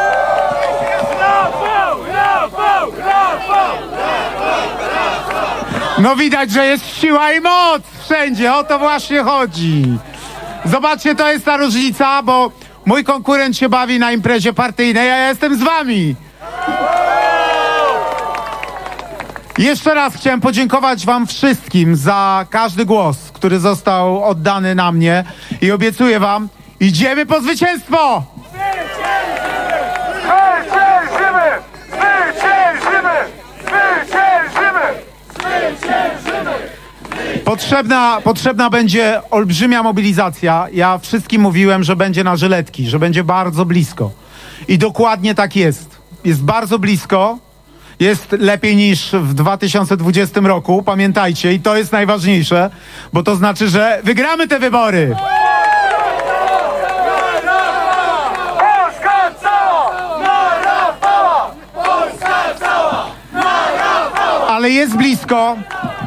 No widać, że jest siła i moc wszędzie. O to właśnie chodzi. Zobaczcie, to jest ta różnica, bo mój konkurent się bawi na imprezie partyjnej, a ja jestem z wami. Jeszcze raz chciałem podziękować wam wszystkim za każdy głos, który został oddany na mnie i obiecuję wam, idziemy po zwycięstwo! Zwyciężymy! Zwyciężymy! Zwyciężymy! Zwyciężymy! Potrzebna, potrzebna będzie olbrzymia mobilizacja. Ja wszystkim mówiłem, że będzie na żyletki, że będzie bardzo blisko. I dokładnie tak jest. Jest bardzo blisko. Jest lepiej niż w dwa tysiące dwudziestym roku, pamiętajcie, i to jest najważniejsze, bo to znaczy, że wygramy te wybory. Polska cała! Na Rafała! Polska cała! Na Rafała! Ale jest blisko,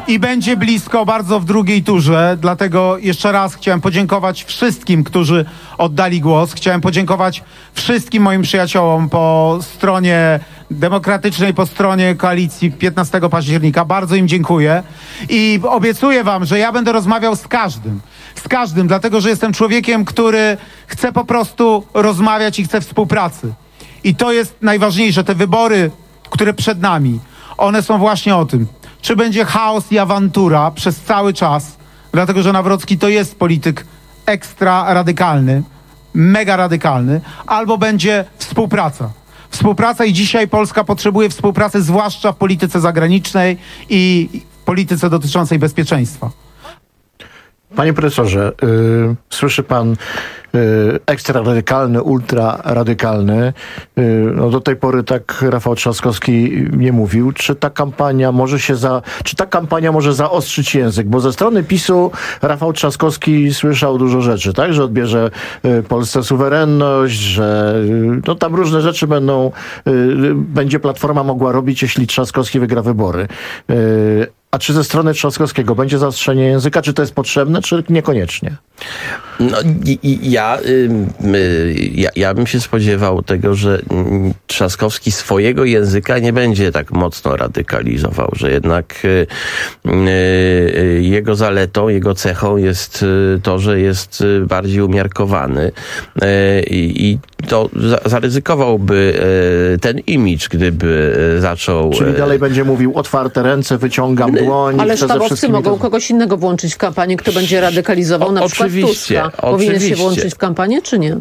i będzie blisko bardzo w drugiej turze, dlatego jeszcze raz chciałem podziękować wszystkim, którzy oddali głos. Chciałem podziękować wszystkim moim przyjaciołom po stronie demokratycznej, po stronie koalicji piętnastego października. Bardzo im dziękuję i obiecuję wam, że ja będę rozmawiał z każdym. Z każdym, dlatego że jestem człowiekiem, który chce po prostu rozmawiać i chce współpracy. I to jest najważniejsze. Te wybory, które przed nami, one są właśnie o tym. Czy będzie chaos i awantura przez cały czas, dlatego że Nawrocki to jest polityk ekstra radykalny, mega radykalny, albo będzie współpraca. Współpraca i dzisiaj Polska potrzebuje współpracy, zwłaszcza w polityce zagranicznej i polityce dotyczącej bezpieczeństwa. Panie profesorze, yy, słyszy pan yy, ekstra radykalny, ultra radykalny. Yy, no do tej pory tak Rafał Trzaskowski nie mówił. Czy ta kampania może się za, czy ta kampania może zaostrzyć język? Bo ze strony PiSu Rafał Trzaskowski słyszał dużo rzeczy, tak? Że odbierze yy, Polsce suwerenność, że yy, no tam różne rzeczy będą, yy, będzie Platforma mogła robić, jeśli Trzaskowski wygra wybory. Yy, A czy ze strony Trzaskowskiego będzie zaostrzenie języka? Czy to jest potrzebne, czy niekoniecznie? No, i, i ja, y, y, ja, ja bym się spodziewał tego, że Trzaskowski swojego języka nie będzie tak mocno radykalizował, że jednak y, y, jego zaletą, jego cechą jest to, że jest bardziej umiarkowany y, i to za, zaryzykowałby y, ten imidż, gdyby zaczął... Czyli dalej będzie mówił otwarte ręce, wyciągam dłoń. Ale sztabowcy mogą to... kogoś innego włączyć w kampanię, kto będzie radykalizował, o, na przykład Tuska. Powinien się włączyć w kampanię, czy nie?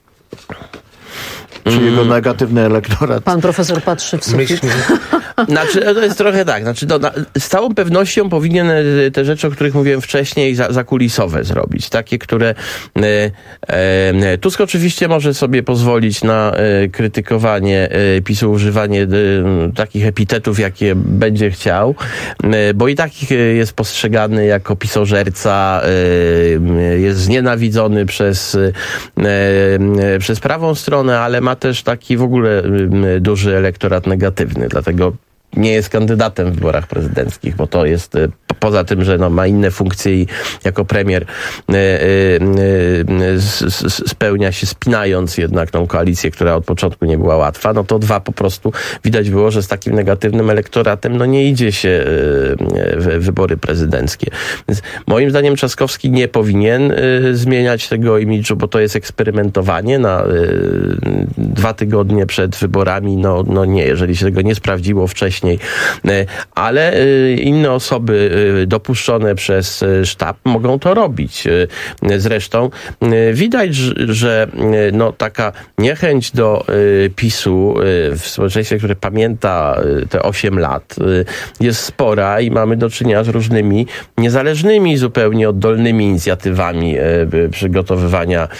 Czy jego negatywny elektorat? Pan profesor patrzy w sufit. Znaczy, to jest trochę tak. Znaczy, no, na, z całą pewnością powinien te rzeczy, o których mówiłem wcześniej, za, zakulisowe zrobić. Takie, które e, e, Tusk oczywiście może sobie pozwolić na e, krytykowanie e, PiSu, używanie e, takich epitetów, jakie będzie chciał, e, bo i tak jest postrzegany jako pisożerca, e, jest znienawidzony przez, e, e, przez prawą stronę, ale ma też taki w ogóle e, duży elektorat negatywny, dlatego nie jest kandydatem w wyborach prezydenckich, bo to jest poza tym, że no, ma inne funkcje i jako premier y, y, y, spełnia się spinając jednak tą koalicję, która od początku nie była łatwa, no to dwa po prostu widać było, że z takim negatywnym elektoratem no nie idzie się y, w wybory prezydenckie. Więc moim zdaniem Trzaskowski nie powinien y, zmieniać tego imidżu, bo to jest eksperymentowanie na y, dwa tygodnie przed wyborami. No, no nie, jeżeli się tego nie sprawdziło wcześniej, y, ale y, inne osoby y, dopuszczone przez sztab mogą to robić. Zresztą widać, że no, taka niechęć do PiSu w społeczeństwie, które pamięta te osiem lat, jest spora i mamy do czynienia z różnymi niezależnymi, zupełnie oddolnymi inicjatywami przygotowywania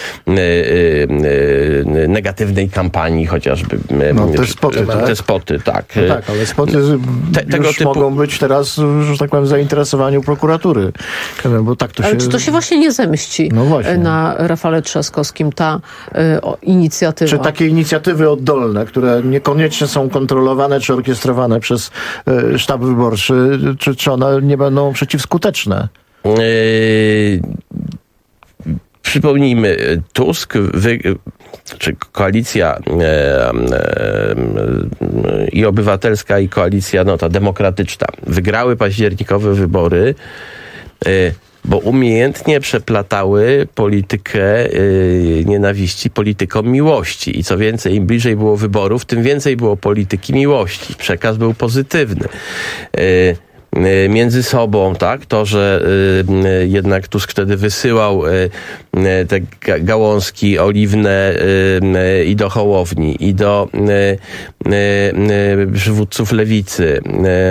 negatywnej kampanii, chociażby. No, te spoty, tak? Te spoty, tak. No tak, ale spoty te, już tego typu... mogą być teraz, że tak powiem, zainteresowaniu prokuratury. Bo tak to się... Ale czy to się właśnie nie zemści no właśnie. na Rafale Trzaskowskim, ta y, o, inicjatywa? Czy takie inicjatywy oddolne, które niekoniecznie są kontrolowane czy orkiestrowane przez y, sztab wyborczy, czy, czy one nie będą przeciwskuteczne? Yy... Przypomnijmy, Tusk, wy, czy koalicja e, e, i obywatelska, i koalicja no, ta demokratyczna wygrały październikowe wybory, e, bo umiejętnie przeplatały politykę e, nienawiści polityką miłości. I co więcej, im bliżej było wyborów, tym więcej było polityki miłości. Przekaz był pozytywny. E, między sobą, tak, to, że y, jednak Tusk wtedy wysyłał y, te gałązki oliwne y, i do Hołowni, i do y, y, przywódców lewicy.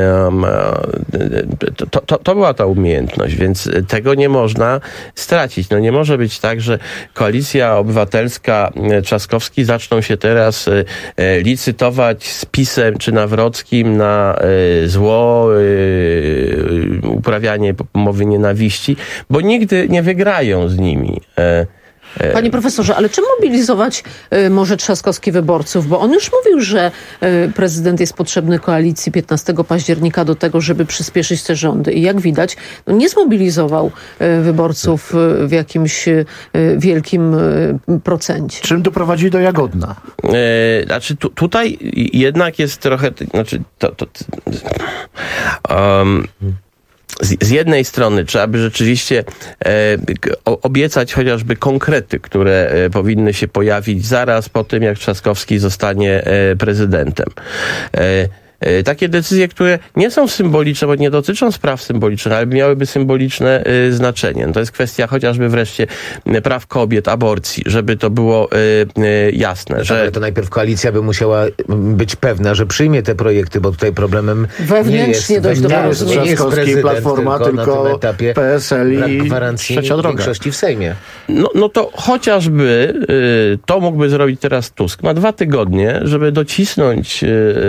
Y, to, to, to była ta umiejętność, więc tego nie można stracić. No nie może być tak, że Koalicja Obywatelska, Trzaskowski zaczną się teraz y, licytować z PiS-em czy Nawrockim na y, zło, y, uprawianie mowy nienawiści, bo nigdy nie wygrają z nimi. Panie profesorze, ale czy mobilizować y, może Trzaskowski wyborców? Bo on już mówił, że y, prezydent jest potrzebny koalicji piętnastego października do tego, żeby przyspieszyć te rządy. I jak widać, no nie zmobilizował y, wyborców y, w jakimś y, wielkim y, procencie. Czym doprowadzi do Jagodna? E, znaczy tu, tutaj jednak jest trochę... Znaczy to, to, um, Z, z jednej strony trzeba by rzeczywiście e, obiecać chociażby konkrety, które e, powinny się pojawić zaraz po tym, jak Trzaskowski zostanie e, prezydentem. E, e, takie decyzje, które nie są symboliczne, bo nie dotyczą spraw symbolicznych, ale miałyby symboliczne e, znaczenie. No to jest kwestia chociażby wreszcie praw kobiet, aborcji, żeby to było e, e, jasne. No że tak, ale to najpierw koalicja by musiała być pewna, że przyjmie te projekty, bo tutaj problemem wewnętrznie nie jest, dojść do porozumienia. Nie jest prezydent, Platforma, tylko, tylko na tym etapie P S L i gwarancji Trzecia Droga. większości w Sejmie. No, no to chociażby y, to mógłby zrobić teraz Tusk. Ma dwa tygodnie, żeby docisnąć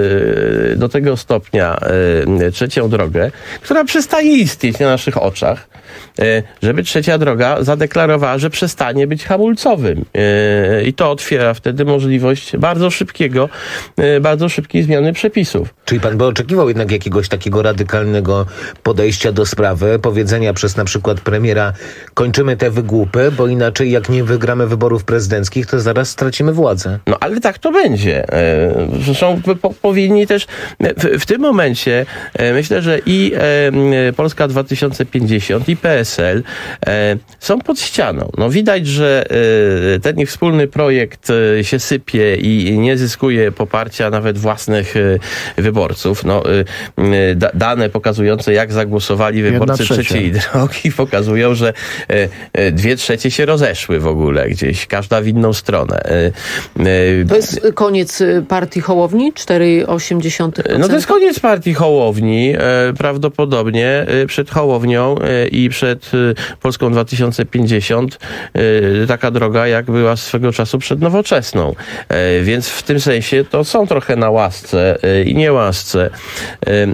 y, do tego stopnia y, trzecią drogę, która przestaje istnieć na naszych oczach, y, żeby trzecia droga zadeklarowała, że przestanie być hamulcowym. Y, I to otwiera wtedy możliwość bardzo szybkiego, y, bardzo szybkiej zmiany przepisów. Czyli pan by oczekiwał jednak jakiegoś takiego radykalnego podejścia do sprawy, powiedzenia przez na przykład premiera, kończymy te wygłupy, bo inaczej jak nie wygramy wyborów prezydenckich, to zaraz stracimy władzę. No ale tak to będzie. Zresztą po, powinni też w, w tym momencie e, myślę, że i e, Polska dwa tysiące pięćdziesiąt i P S L e, są pod ścianą. No widać, że e, ten ich wspólny projekt e, się sypie i nie zyskuje poparcia nawet własnych e, wyborców. No, e, da, dane pokazujące, jak zagłosowali wyborcy trzeciej drogi, pokazują, że e, e, dwie trzecie się rozeszły w ogóle gdzieś, każda w inną stronę. E, e, to jest koniec partii Hołowni? cztery przecinek osiem procent? No to jest koniec partii Hołowni. E, prawdopodobnie e, przed Hołownią e, i przed e, Polską dwa tysiące pięćdziesiąt e, taka droga, jak była swego czasu przed Nowoczesną. E, więc w tym sensie to są trochę na łasce e, i nie łasce e, e,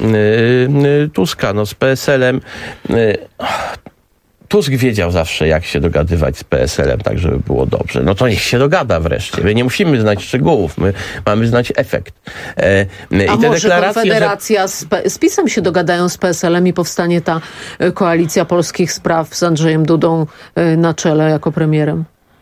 Tuska. No z P S L-em e, Tusk wiedział zawsze, jak się dogadywać z P S L-em, tak żeby było dobrze. No to niech się dogada wreszcie. My nie musimy znać szczegółów, my mamy znać efekt. E, A i te może deklaracje, Konfederacja z, P- z PiS-em się dogadają z P S L-em i powstanie ta e, koalicja polskich spraw z Andrzejem Dudą e, na czele jako premierem?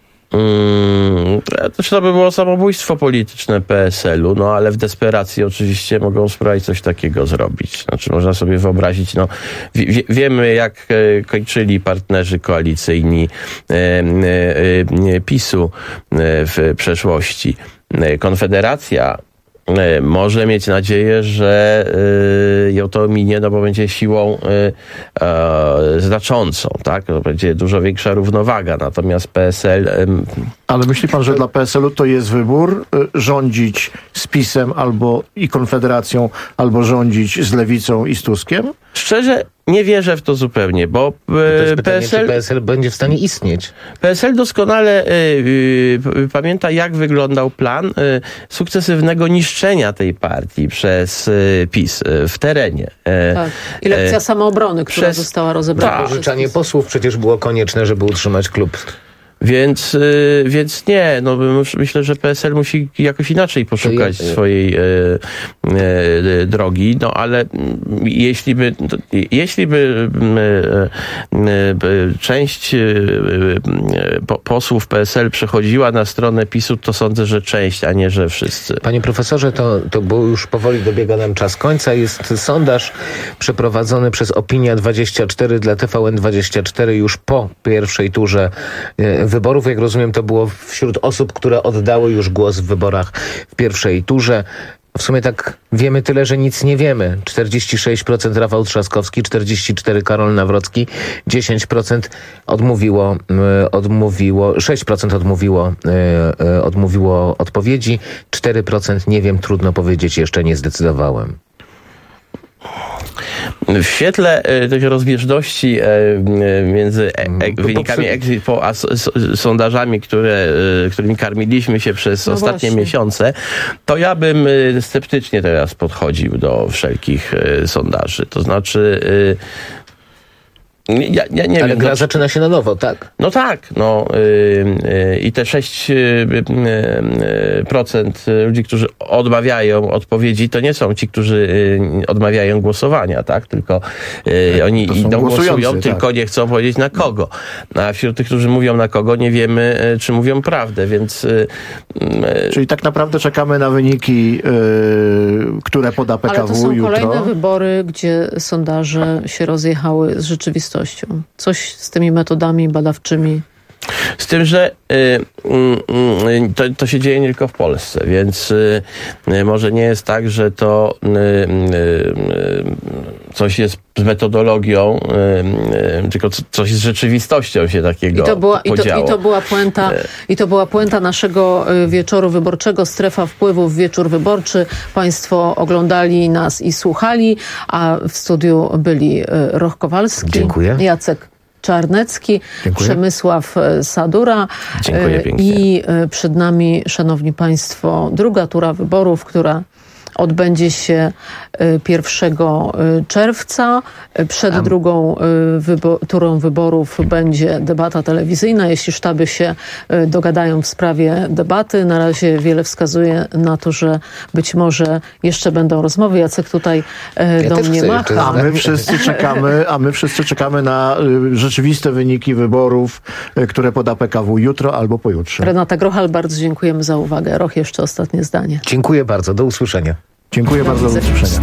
Hmm, to, to by było samobójstwo polityczne P S L-u, no ale w desperacji oczywiście mogą spróbować coś takiego zrobić. Znaczy można sobie wyobrazić, no wie, wiemy jak e, kończyli partnerzy koalicyjni e, e, e, PiS-u e, w przeszłości. E, Konfederacja e, może mieć nadzieję, że e, ją to minie, no bo będzie siłą e, e, znaczącą, tak? To będzie dużo większa równowaga, natomiast P S L... E, Ale myśli pan, że dla P S L-u to jest wybór? Y, rządzić z PiS-em albo i Konfederacją, albo rządzić z Lewicą i z Tuskiem? Szczerze nie wierzę w to zupełnie, bo To jest pytanie, P S L, czy P S L będzie w stanie istnieć. P S L doskonale y, y, pamięta, jak wyglądał plan y, sukcesywnego niszczenia tej partii przez y, PiS y, w terenie. Y, Tak. I lekcja y, samoobrony, która przez- została rozebrana. tak. przez Pożyczanie PiS. posłów przecież było konieczne, żeby utrzymać klub. Więc, y, więc nie, no mys- myślę, że P S L musi jakoś inaczej poszukać To je- swojej y, y, drogi, no ale mm, jeśli by, to, jeśli by y, y, y, część y, y, po, posłów P S L przechodziła na stronę PiS-u, to sądzę, że część, a nie, że wszyscy. Panie profesorze, to, to bo już powoli dobiega nam czas końca. Jest sondaż przeprowadzony przez Opinia dwadzieścia cztery dla T V N dwadzieścia cztery już po pierwszej turze e, wyborów. Jak rozumiem, to było wśród osób, które oddały już głos w wyborach w pierwszej turze. W sumie tak wiemy tyle, że nic nie wiemy. czterdzieści sześć procent Rafał Trzaskowski, czterdzieści cztery procent Karol Nawrocki, dziesięć procent odmówiło, y, odmówiło, sześć procent odmówiło, y, y, odmówiło odpowiedzi, cztery procent nie wiem, trudno powiedzieć, jeszcze nie zdecydowałem. W świetle e, tych rozbieżności e, e, między e, e, wynikami exit poll a s, s, sondażami, które, e, którymi karmiliśmy się przez No ostatnie właśnie. miesiące, to ja bym e, sceptycznie teraz podchodził do wszelkich e, sondaży. To znaczy Ja, ja nie Ale wiem, gra no, zaczyna się na nowo, tak? No tak, no yy, yy, i te sześć procent ludzi, którzy odmawiają odpowiedzi, to nie są ci, którzy yy, odmawiają głosowania, tak? Tylko yy, oni idą, głosują, tak. Tylko nie chcą powiedzieć na kogo. A wśród tych, którzy mówią na kogo, nie wiemy, yy, czy mówią prawdę, więc... Yy, yy, Czyli tak naprawdę czekamy na wyniki, yy, które poda P K W Ale to są jutro. kolejne wybory, gdzie sondaże się rozjechały z rzeczywistością. Coś z tymi metodami badawczymi. Z tym, że y, y, y, to, to się dzieje nie tylko w Polsce, więc y, y, może nie jest tak, że to y, y, coś jest z metodologią, y, y, tylko coś z rzeczywistością się takiego I to była, podziało. I to, i to była puenta, i to była puenta naszego wieczoru wyborczego, Strefa Wpływów, wieczór wyborczy. Państwo oglądali nas i słuchali, a w studiu byli Roch Kowalski, Dziękuję. Jacek Czarnecki, Dziękuję. Przemysław Sadura. Dziękuję pięknie. I przed nami, szanowni państwo, druga tura wyborów, która odbędzie się pierwszego czerwca. Przed drugą wybo- turą wyborów będzie debata telewizyjna, jeśli sztaby się dogadają w sprawie debaty. Na razie wiele wskazuje na to, że być może jeszcze będą rozmowy. Jacek tutaj Ja do też mnie chcę macha. jeszcze A my wszyscy czekamy, a my wszyscy czekamy na y, rzeczywiste wyniki wyborów, y, które poda P K W jutro albo pojutrze. Renata Grochal, bardzo dziękujemy za uwagę. Roch, jeszcze ostatnie zdanie. Dziękuję bardzo. Do usłyszenia. Dziękuję bardzo, do usłyszenia.